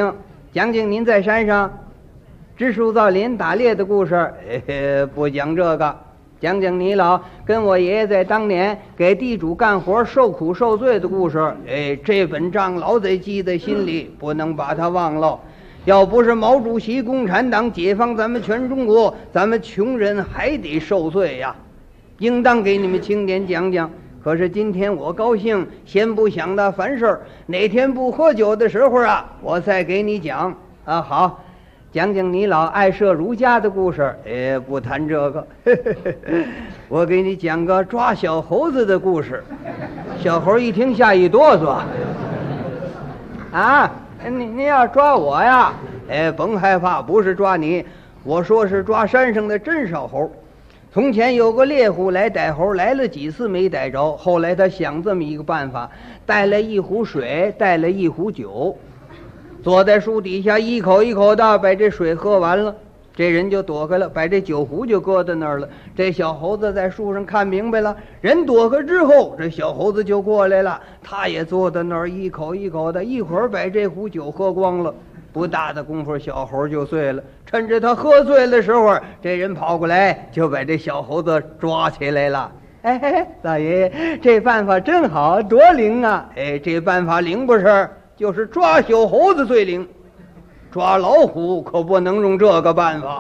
[SPEAKER 8] 讲讲您在山上植树造林打猎的故事。不讲这个，讲讲你老跟我爷爷在当年给地主干活受苦受罪的故事。这本账老得记在心里，不能把它忘了。要不是毛主席共产党解放咱们全中国，咱们穷人还得受罪呀，应当给你们清点讲讲。可是今天我高兴，先不想那烦事儿，哪天不喝酒的时候啊，我再给你讲啊。好，讲讲你老爱射儒家的故事。不谈这个，我给你讲个抓小猴子的故事。小猴一听吓一哆嗦，啊，你要抓我呀？甭害怕，不是抓你，我说是抓山上的真小猴。从前有个猎户来逮猴，来了几次没逮着，后来他想这么一个办法，带来一壶水，带来一壶酒，坐在树底下一口一口的把这水喝完了，这人就躲开了，把这酒壶就搁在那儿了。这小猴子在树上看明白了，人躲开之后，这小猴子就过来了，他也坐在那儿一口一口的，一会儿把这壶酒喝光了。不大的功夫，小猴就醉了。趁着他喝醉的时候，这人跑过来就把这小猴子抓起来了。老爷爷，这办法真好，多灵啊！这办法灵不是？就是抓小猴子最灵，抓老虎可不能用这个办法。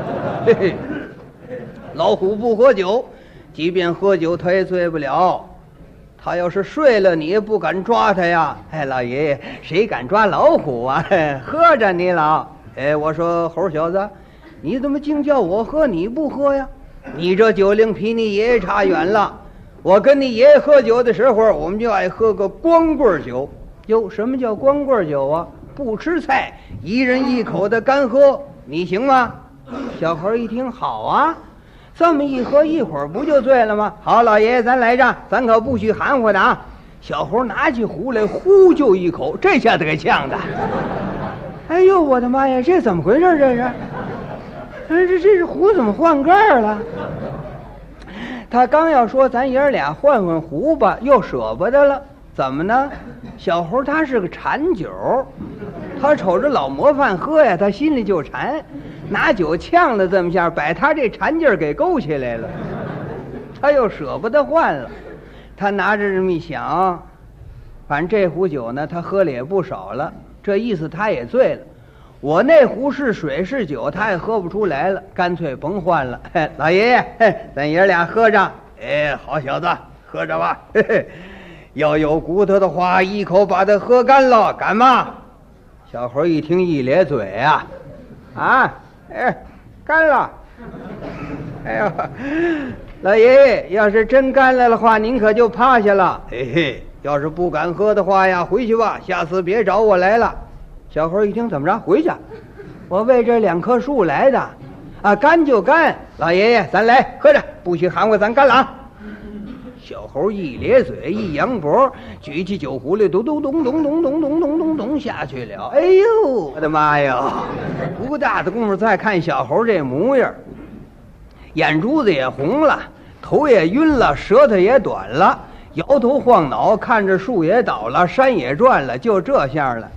[SPEAKER 8] 老虎不喝酒，即便喝酒他也醉不了。他要是睡了，你也不敢抓他呀。老爷爷，谁敢抓老虎啊？喝着你老。我说猴小子，你怎么净叫我喝，你不喝呀？你这酒龄比你爷爷差远了。我跟你爷爷喝酒的时候，我们就爱喝个光棍酒。哟，什么叫光棍酒啊？不吃菜，一人一口的干喝，你行吗？小猴一听，好啊。这么一喝，一会儿不就醉了吗？好，老爷爷，咱来着，咱可不许含糊的啊！小猴拿起壶来，呼就一口，这下子给呛的。哎呦，我的妈呀，这怎么回事？这是壶怎么换盖了？他刚要说咱爷儿俩换换壶吧，又舍不得了。怎么呢？小猴他是个馋酒，他瞅着老模范喝呀，他心里就馋。拿酒呛了这么下，把他这馋劲儿给勾起来了，他又舍不得换了。他拿着这么一想，反正这壶酒呢，他喝了也不少了，这意思他也醉了。我那壶是水是酒，他也喝不出来了，干脆甭换了。老爷爷，咱爷俩喝着。好小子，喝着吧。要有骨头的话，一口把它喝干了，敢吗？小猴一听，一咧嘴啊。干了。哎呦，老爷爷，要是真干了的话，您可就趴下了。要是不敢喝的话呀，回去吧，下次别找我来了。小猴一听，怎么着？回去？我为这2棵树来的啊，干就干。老爷爷，咱来喝着，不许含糊，咱干了啊。小猴一咧嘴，一扬脖，举起酒壶来，咚咚咚咚咚咚咚咚咚咚下去了。哎呦，我的妈呀！不大的功夫，再看小猴这模样，眼珠子也红了，头也晕了，舌头也短了，摇头晃脑，看着树也倒了，山也转了，就这样了。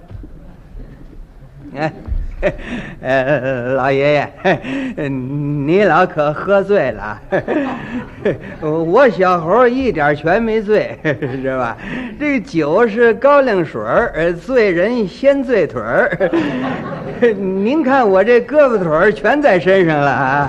[SPEAKER 8] 老爷爷，你老可喝醉了。我小猴一点全没醉，是吧？这酒是高粱水儿，醉人先醉腿儿。您看我这胳膊腿儿全在身上了啊！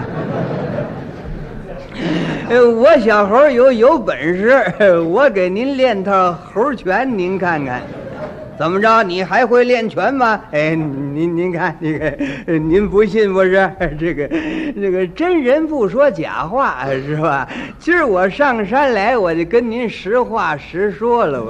[SPEAKER 8] 我小猴有本事，我给您练套猴拳，您看看。怎么着？你还会练拳吗？您看这个，您不信不是？这个真人不说假话，是吧？今儿我上山来，我就跟您实话实说了。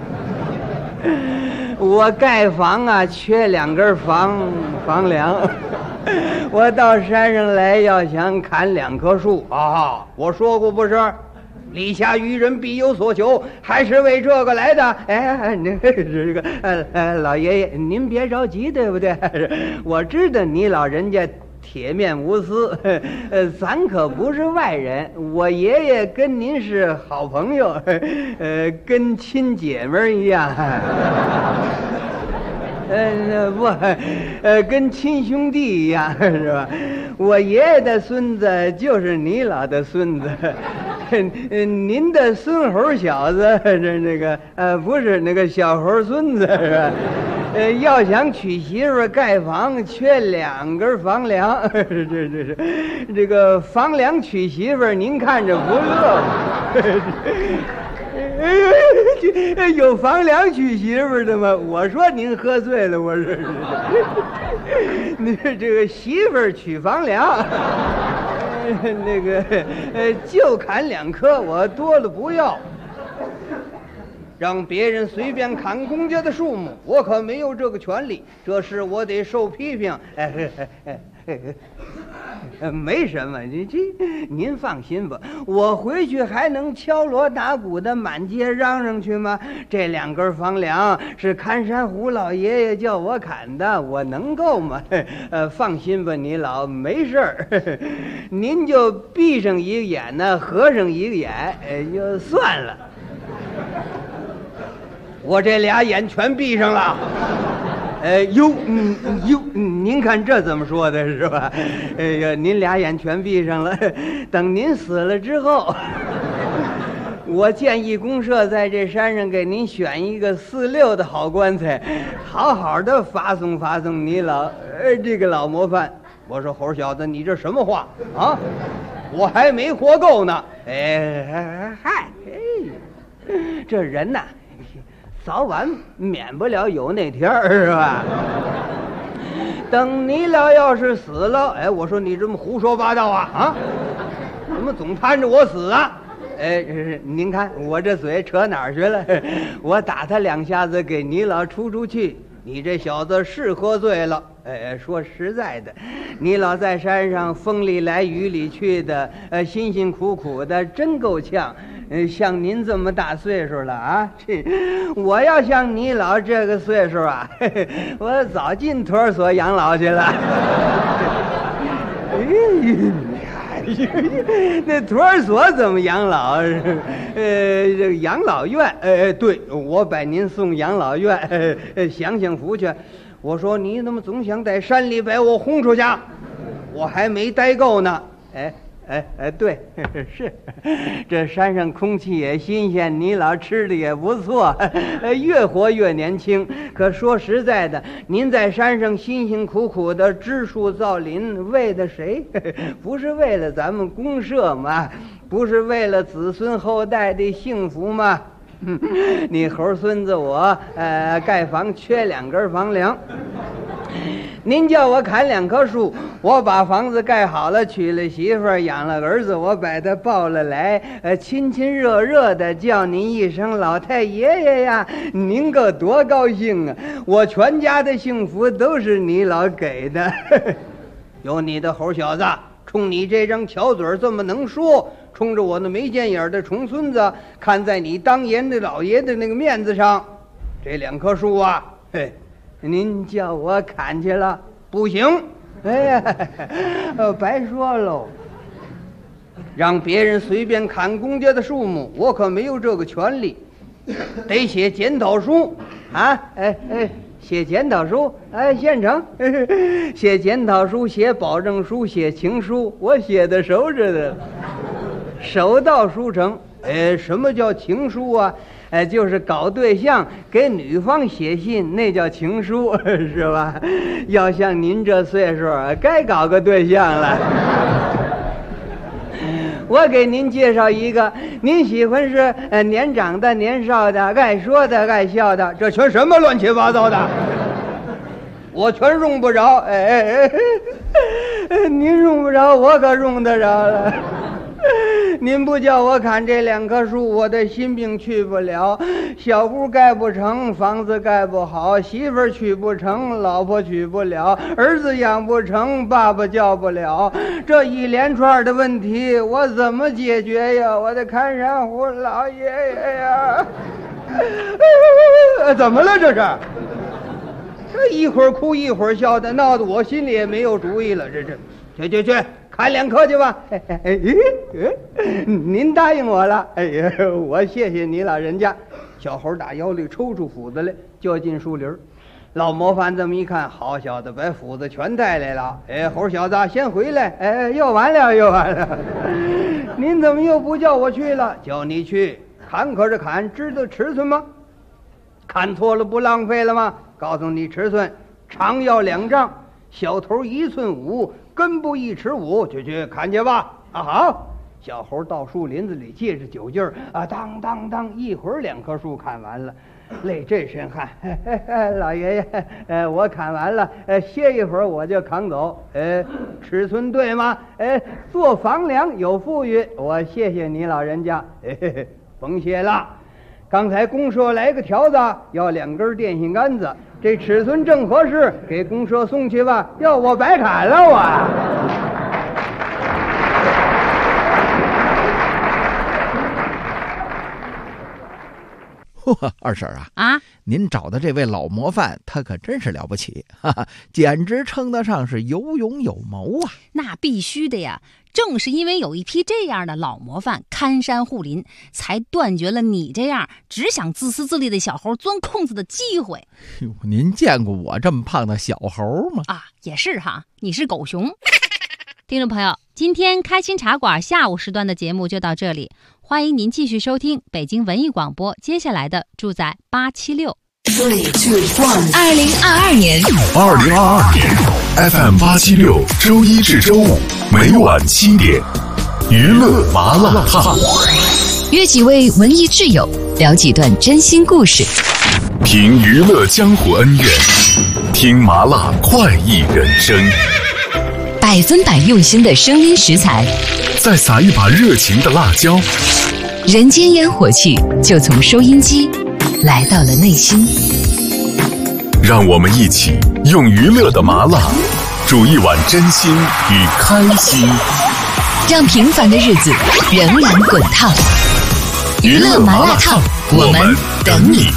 [SPEAKER 8] 我盖房啊，缺2根房梁。我到山上来，要想砍2棵树啊！我说过不是？立下于人必有所求，还是为这个来的。这个老爷爷，您别着急，对不对？我知道你老人家铁面无私，咱可不是外人。我爷爷跟您是好朋友，跟亲姐妹一样。 不，跟亲兄弟一样是吧？我爷爷的孙子就是你老的孙子，您的孙猴小子不是那个小猴孙子是吧？要想娶媳妇盖房，缺2根房梁，这个房梁娶媳妇，您看着不乐吗？有房梁娶媳妇的吗？我说您喝醉了，我说你这个媳妇娶房梁，就砍2棵，我多了不要。让别人随便砍公家的树木，我可没有这个权利，这事我得受批评。没什么，您放心吧，我回去还能敲锣打鼓的满街嚷嚷去吗？这2根房梁是看山虎老爷爷叫我砍的，我能够吗？放心吧，你老没事儿，您就闭上一个眼呢，合上一个眼，就算了。我这俩眼全闭上了。您看这怎么说的是吧？您俩眼全闭上了，等您死了之后，我建议公社在这山上给您选一个4、6的好棺材，好好的发送发送你这个老模范。我说猴小子，你这什么话啊？我还没活够呢。这人呐，早晚免不了有那天儿，是吧？等你老要是死了，我说你这么胡说八道啊！怎么总盼着我死啊？您看我这嘴扯哪儿去了？我打他2下子，给你老出去。你这小子是喝醉了。说实在的，你老在山上风里来雨里去的，辛辛苦苦的，真够呛。像您这么大岁数了啊，我要像你老这个岁数啊，我早进托儿所养老去了。那托儿所怎么养老？这个养老院，对，我把您送养老院，享享福去。我说你怎么总想在山里把我轰出去？我还没待够呢。对，是，这山上空气也新鲜，你老吃的也不错，越活越年轻。可说实在的，您在山上辛辛苦苦的植树造林，为的谁？不是为了咱们公社吗？不是为了子孙后代的幸福吗？你猴孙子我盖房缺2根房梁，您叫我砍2棵树，我把房子盖好了，娶了媳妇儿，养了儿子，我把他抱了来，亲亲热热的叫您一声老太爷爷呀，您可多高兴啊！我全家的幸福都是你老给的。有你的猴小子，冲你这张巧嘴这么能说，冲着我那没见眼的重孙子，看在你当年的老爷的那个面子上，这2棵树啊，您叫我砍去了不行。白说喽，让别人随便砍公家的树木，我可没有这个权利，得写检讨书啊！写检讨书，现成。写检讨书，写保证书，写情书，我写的熟着的，手到书成。什么叫情书啊？就是搞对象给女方写信，那叫情书，是吧？要像您这岁数，该搞个对象了。我给您介绍一个，您喜欢是年长的、年少的、爱说的、爱笑的，这全什么乱七八糟的，我全用不着。您用不着，我可用得着了。您不叫我砍这2棵树，我的心病去不了，小屋盖不成，房子盖不好，媳妇儿娶不成，老婆娶不了，儿子养不成，爸爸叫不了，这一连串的问题我怎么解决呀？我的看山虎老爷爷呀！怎么了这是？这一会儿哭一会儿笑的，闹得我心里也没有主意了。去砍2棵去吧。您答应我了。我谢谢你老人家。小猴打腰里抽出斧子来，就进树林。 老模范这么一看，好小子，把斧子全带来了。哎，猴小子，先回来。哎，又完了。您怎么又不叫我去了？叫你去砍，可是砍，知道尺寸吗？砍错了不浪费了吗？告诉你尺寸，长要2丈，小头1寸5，根部1尺5，去砍去吧。啊，好。小猴到树林子里借着酒劲儿啊，当当当，一会儿2棵树砍完了，累这身汗。老爷爷，我砍完了，歇一会儿我就扛走。尺寸对吗？做房梁有富裕，我谢谢你老人家。甭谢了。刚才公社来个条子，要2根电线杆子，这尺寸正合适，给公社送去吧。要我白砍了我。
[SPEAKER 7] 二婶您找的这位老模范，他可真是了不起，简直称得上是有勇有谋啊！
[SPEAKER 6] 那必须的呀，正是因为有一批这样的老模范看山护林，才断绝了你这样只想自私自利的小猴钻空子的机会。
[SPEAKER 7] 您见过我这么胖的小猴吗？
[SPEAKER 6] 也是哈，你是狗熊。听众朋友，今天开心茶馆下午时段的节目就到这里，欢迎您继续收听北京文艺广播接下来的住在876。
[SPEAKER 10] 2022年
[SPEAKER 15] FM 876，周一至周五每晚7点，娱乐麻辣烫，
[SPEAKER 10] 约几位文艺挚友，聊几段真心故事，
[SPEAKER 15] 评娱乐江湖恩怨，听麻辣快意人生
[SPEAKER 10] ，100%用心的声音食材，
[SPEAKER 15] 再撒一把热情的辣椒，
[SPEAKER 10] 人间烟火气就从收音机来到了内心。
[SPEAKER 15] 让我们一起用娱乐的麻辣煮一碗真心与开心，
[SPEAKER 10] 让平凡的日子仍然滚烫。娱乐麻辣烫，我们等你。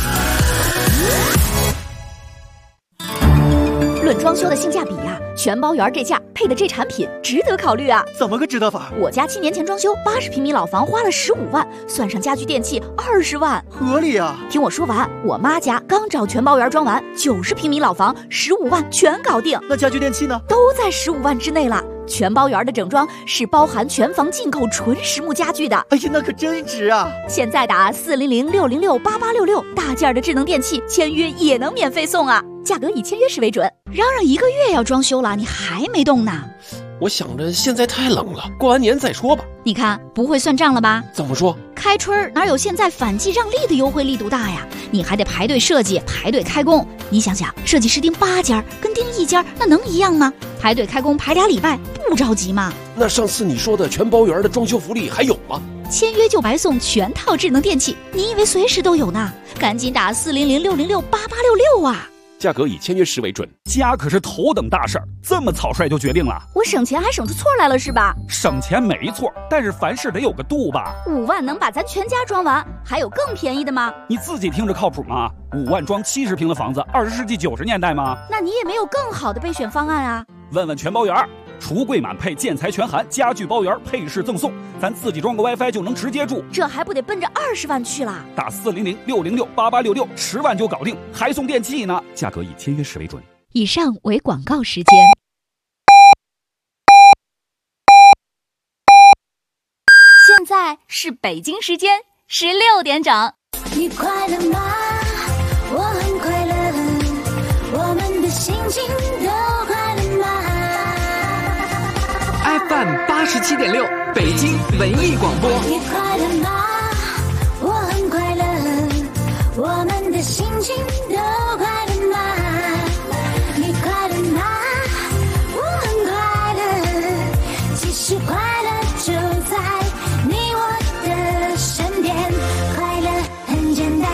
[SPEAKER 13] 论装修的性价比呀，全包园这价配的这产品值得考虑啊！
[SPEAKER 19] 怎么个值得法？
[SPEAKER 13] 我家7年前装修80平米老房花了15万，算上家具电器20万，
[SPEAKER 19] 合理啊！
[SPEAKER 13] 听我说完，我妈家刚找全包园装完，90平米老房15万全搞定。
[SPEAKER 19] 那家具电器呢？
[SPEAKER 13] 都在15万之内了。全包园的整装是包含全房进口纯实木家具的。
[SPEAKER 19] 哎呀，那可真值啊！
[SPEAKER 13] 现在打400-606-8866，大件的智能电器签约也能免费送啊！价格以签约时为准。嚷嚷1个月要装修了，你还没动呢？
[SPEAKER 4] 我想着现在太冷了，过完年再说吧。
[SPEAKER 13] 你看不会算账了吧？
[SPEAKER 4] 怎么说？
[SPEAKER 13] 开春哪有现在反季让利的优惠力度大呀？你还得排队设计，排队开工。你想想，设计师盯8家跟盯1家，那能一样吗？排队开工排2礼拜，不着急吗？
[SPEAKER 4] 那上次你说的全包园的装修福利还有吗？
[SPEAKER 13] 签约就白送全套智能电器，你以为随时都有呢？赶紧打400-606-8866啊！
[SPEAKER 4] 价格以签约时为准。
[SPEAKER 19] 家可是头等大事儿，这么草率就决定了？
[SPEAKER 13] 我省钱还省出错来了是吧？
[SPEAKER 19] 省钱没错，但是凡事得有个度吧。
[SPEAKER 13] 5万能把咱全家装完，还有更便宜的吗？
[SPEAKER 19] 你自己听着靠谱吗？5万装70平的房子，20世纪90年代吗？
[SPEAKER 13] 那你也没有更好的备选方案啊？
[SPEAKER 19] 问问全包园，橱柜满配，建材全含，家具包圆，配饰赠送，咱自己装个 WiFi 就能直接住，
[SPEAKER 13] 这还不得奔着20万去了？
[SPEAKER 19] 打400-606-8866，10万就搞定，还送电器呢。价格以签约时为准。
[SPEAKER 13] 以上为广告时间。现在是北京时间16点整。
[SPEAKER 20] 你快乐吗？我很快乐，我们的心情都快乐吗？
[SPEAKER 21] FM 87.6，北京文艺广播。
[SPEAKER 20] 你快乐吗？我很快乐，我们的心情都快乐吗？你快乐吗？我很快乐，其实快乐就在你我的身边，快乐很简单。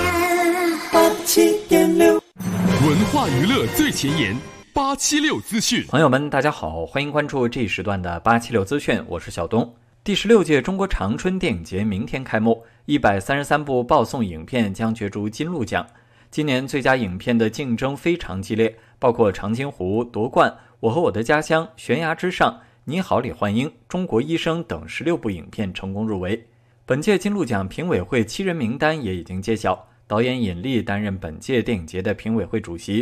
[SPEAKER 15] 87.6，
[SPEAKER 11] 文化娱乐最前沿。876资讯，
[SPEAKER 9] 朋友们，大家好，欢迎关注这一时段的876资讯，我是小东。第16届中国长春电影节明天开幕，133部报送影片将角逐金鹿奖。今年最佳影片的竞争非常激烈，包括《长津湖》夺冠、我和我的家乡、悬崖之上、你好李焕英、中国医生等16部影片成功入围。本届金鹿奖评委会7人名单也已经揭晓，导演尹力担任本届电影节的评委会主席，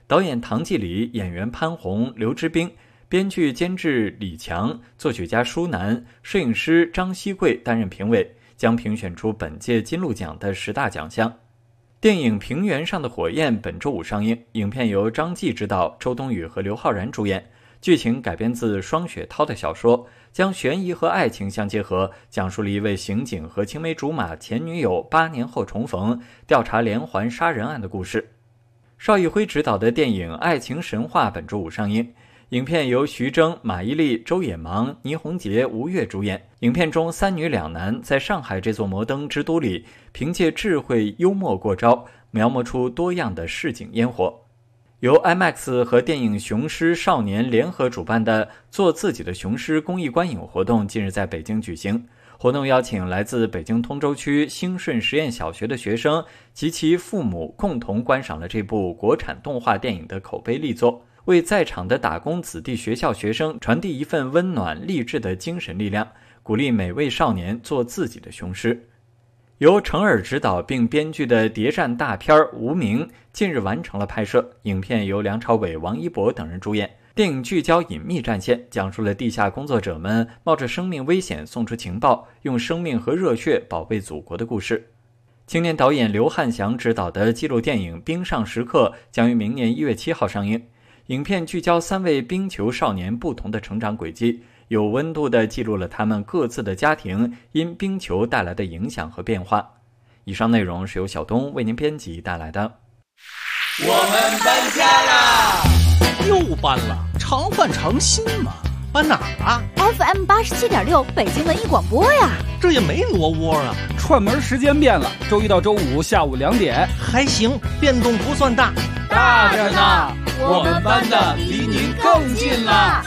[SPEAKER 9] 导演唐季礼、演员潘虹、刘之冰，编剧监制李强，作曲家舒楠，摄影师张锡贵担任评委，将评选出本届金鹿奖的10大奖项。电影《平原上的火焰》本周五上映，影片由张继执导，周冬雨和刘昊然主演。剧情改编自双雪涛的小说，将悬疑和爱情相结合，讲述了一位刑警和青梅竹马前女友8年后重逢，调查连环杀人案的故事。邵艺辉执导的电影《爱情神话》本周五上映，影片由徐峥、马伊琍、周野芒、倪虹洁、吴越主演。影片中3女2男在上海这座摩登之都里，凭借智慧幽默过招，描摹出多样的市井烟火。由 IMAX 和电影雄狮少年联合主办的做自己的雄狮公益观影活动近日在北京举行。活动邀请来自北京通州区兴顺实验小学的学生及其父母共同观赏了这部国产动画电影的口碑力作，为在场的打工子弟学校学生传递一份温暖励志的精神力量，鼓励每位少年做自己的雄狮。由程耳执导并编剧的谍战大片《无名》近日完成了拍摄，影片由梁朝伟、王一博等人主演。电影聚焦隐秘战线，讲述了地下工作者们冒着生命危险送出情报，用生命和热血保卫祖国的故事。青年导演刘汉祥执导的纪录电影《冰上时刻》将于明年1月7号上映。影片聚焦3位冰球少年不同的成长轨迹，有温度地记录了他们各自的家庭因冰球带来的影响和变化。以上内容是由小东为您编辑带来的。
[SPEAKER 14] 我们搬家啦！
[SPEAKER 22] 又搬了？常换常新嘛。搬哪儿啊
[SPEAKER 13] ？FM 87.6北京文艺广播呀。
[SPEAKER 22] 这也没挪窝啊。
[SPEAKER 19] 串门时间变了，周一到周五下午2点。
[SPEAKER 22] 还行，变动不算大。
[SPEAKER 14] 大着呢，我们搬的离您更近了。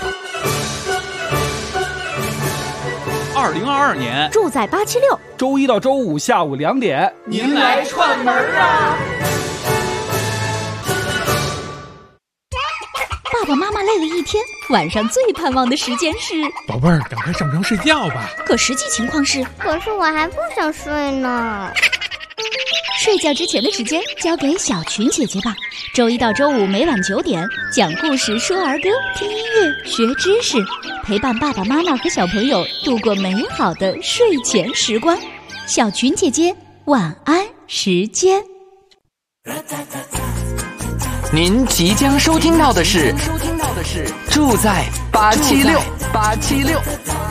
[SPEAKER 19] 2022年
[SPEAKER 13] 住在876，
[SPEAKER 19] 周一到周五下午2点，
[SPEAKER 14] 您来串门啊！
[SPEAKER 13] 爸爸妈妈累了一天，晚上最盼望的时间是……
[SPEAKER 23] 宝贝儿，赶快上床睡觉吧。
[SPEAKER 13] 可实际情况是……
[SPEAKER 24] 可是我还不想睡呢。
[SPEAKER 13] 睡觉之前的时间交给小群姐姐吧。周一到周五每晚9点，讲故事、说儿歌、听音乐、学知识，陪伴爸爸妈妈和小朋友度过美好的睡前时光。小群姐姐晚安时间。
[SPEAKER 21] 您即将收听到的是住在876。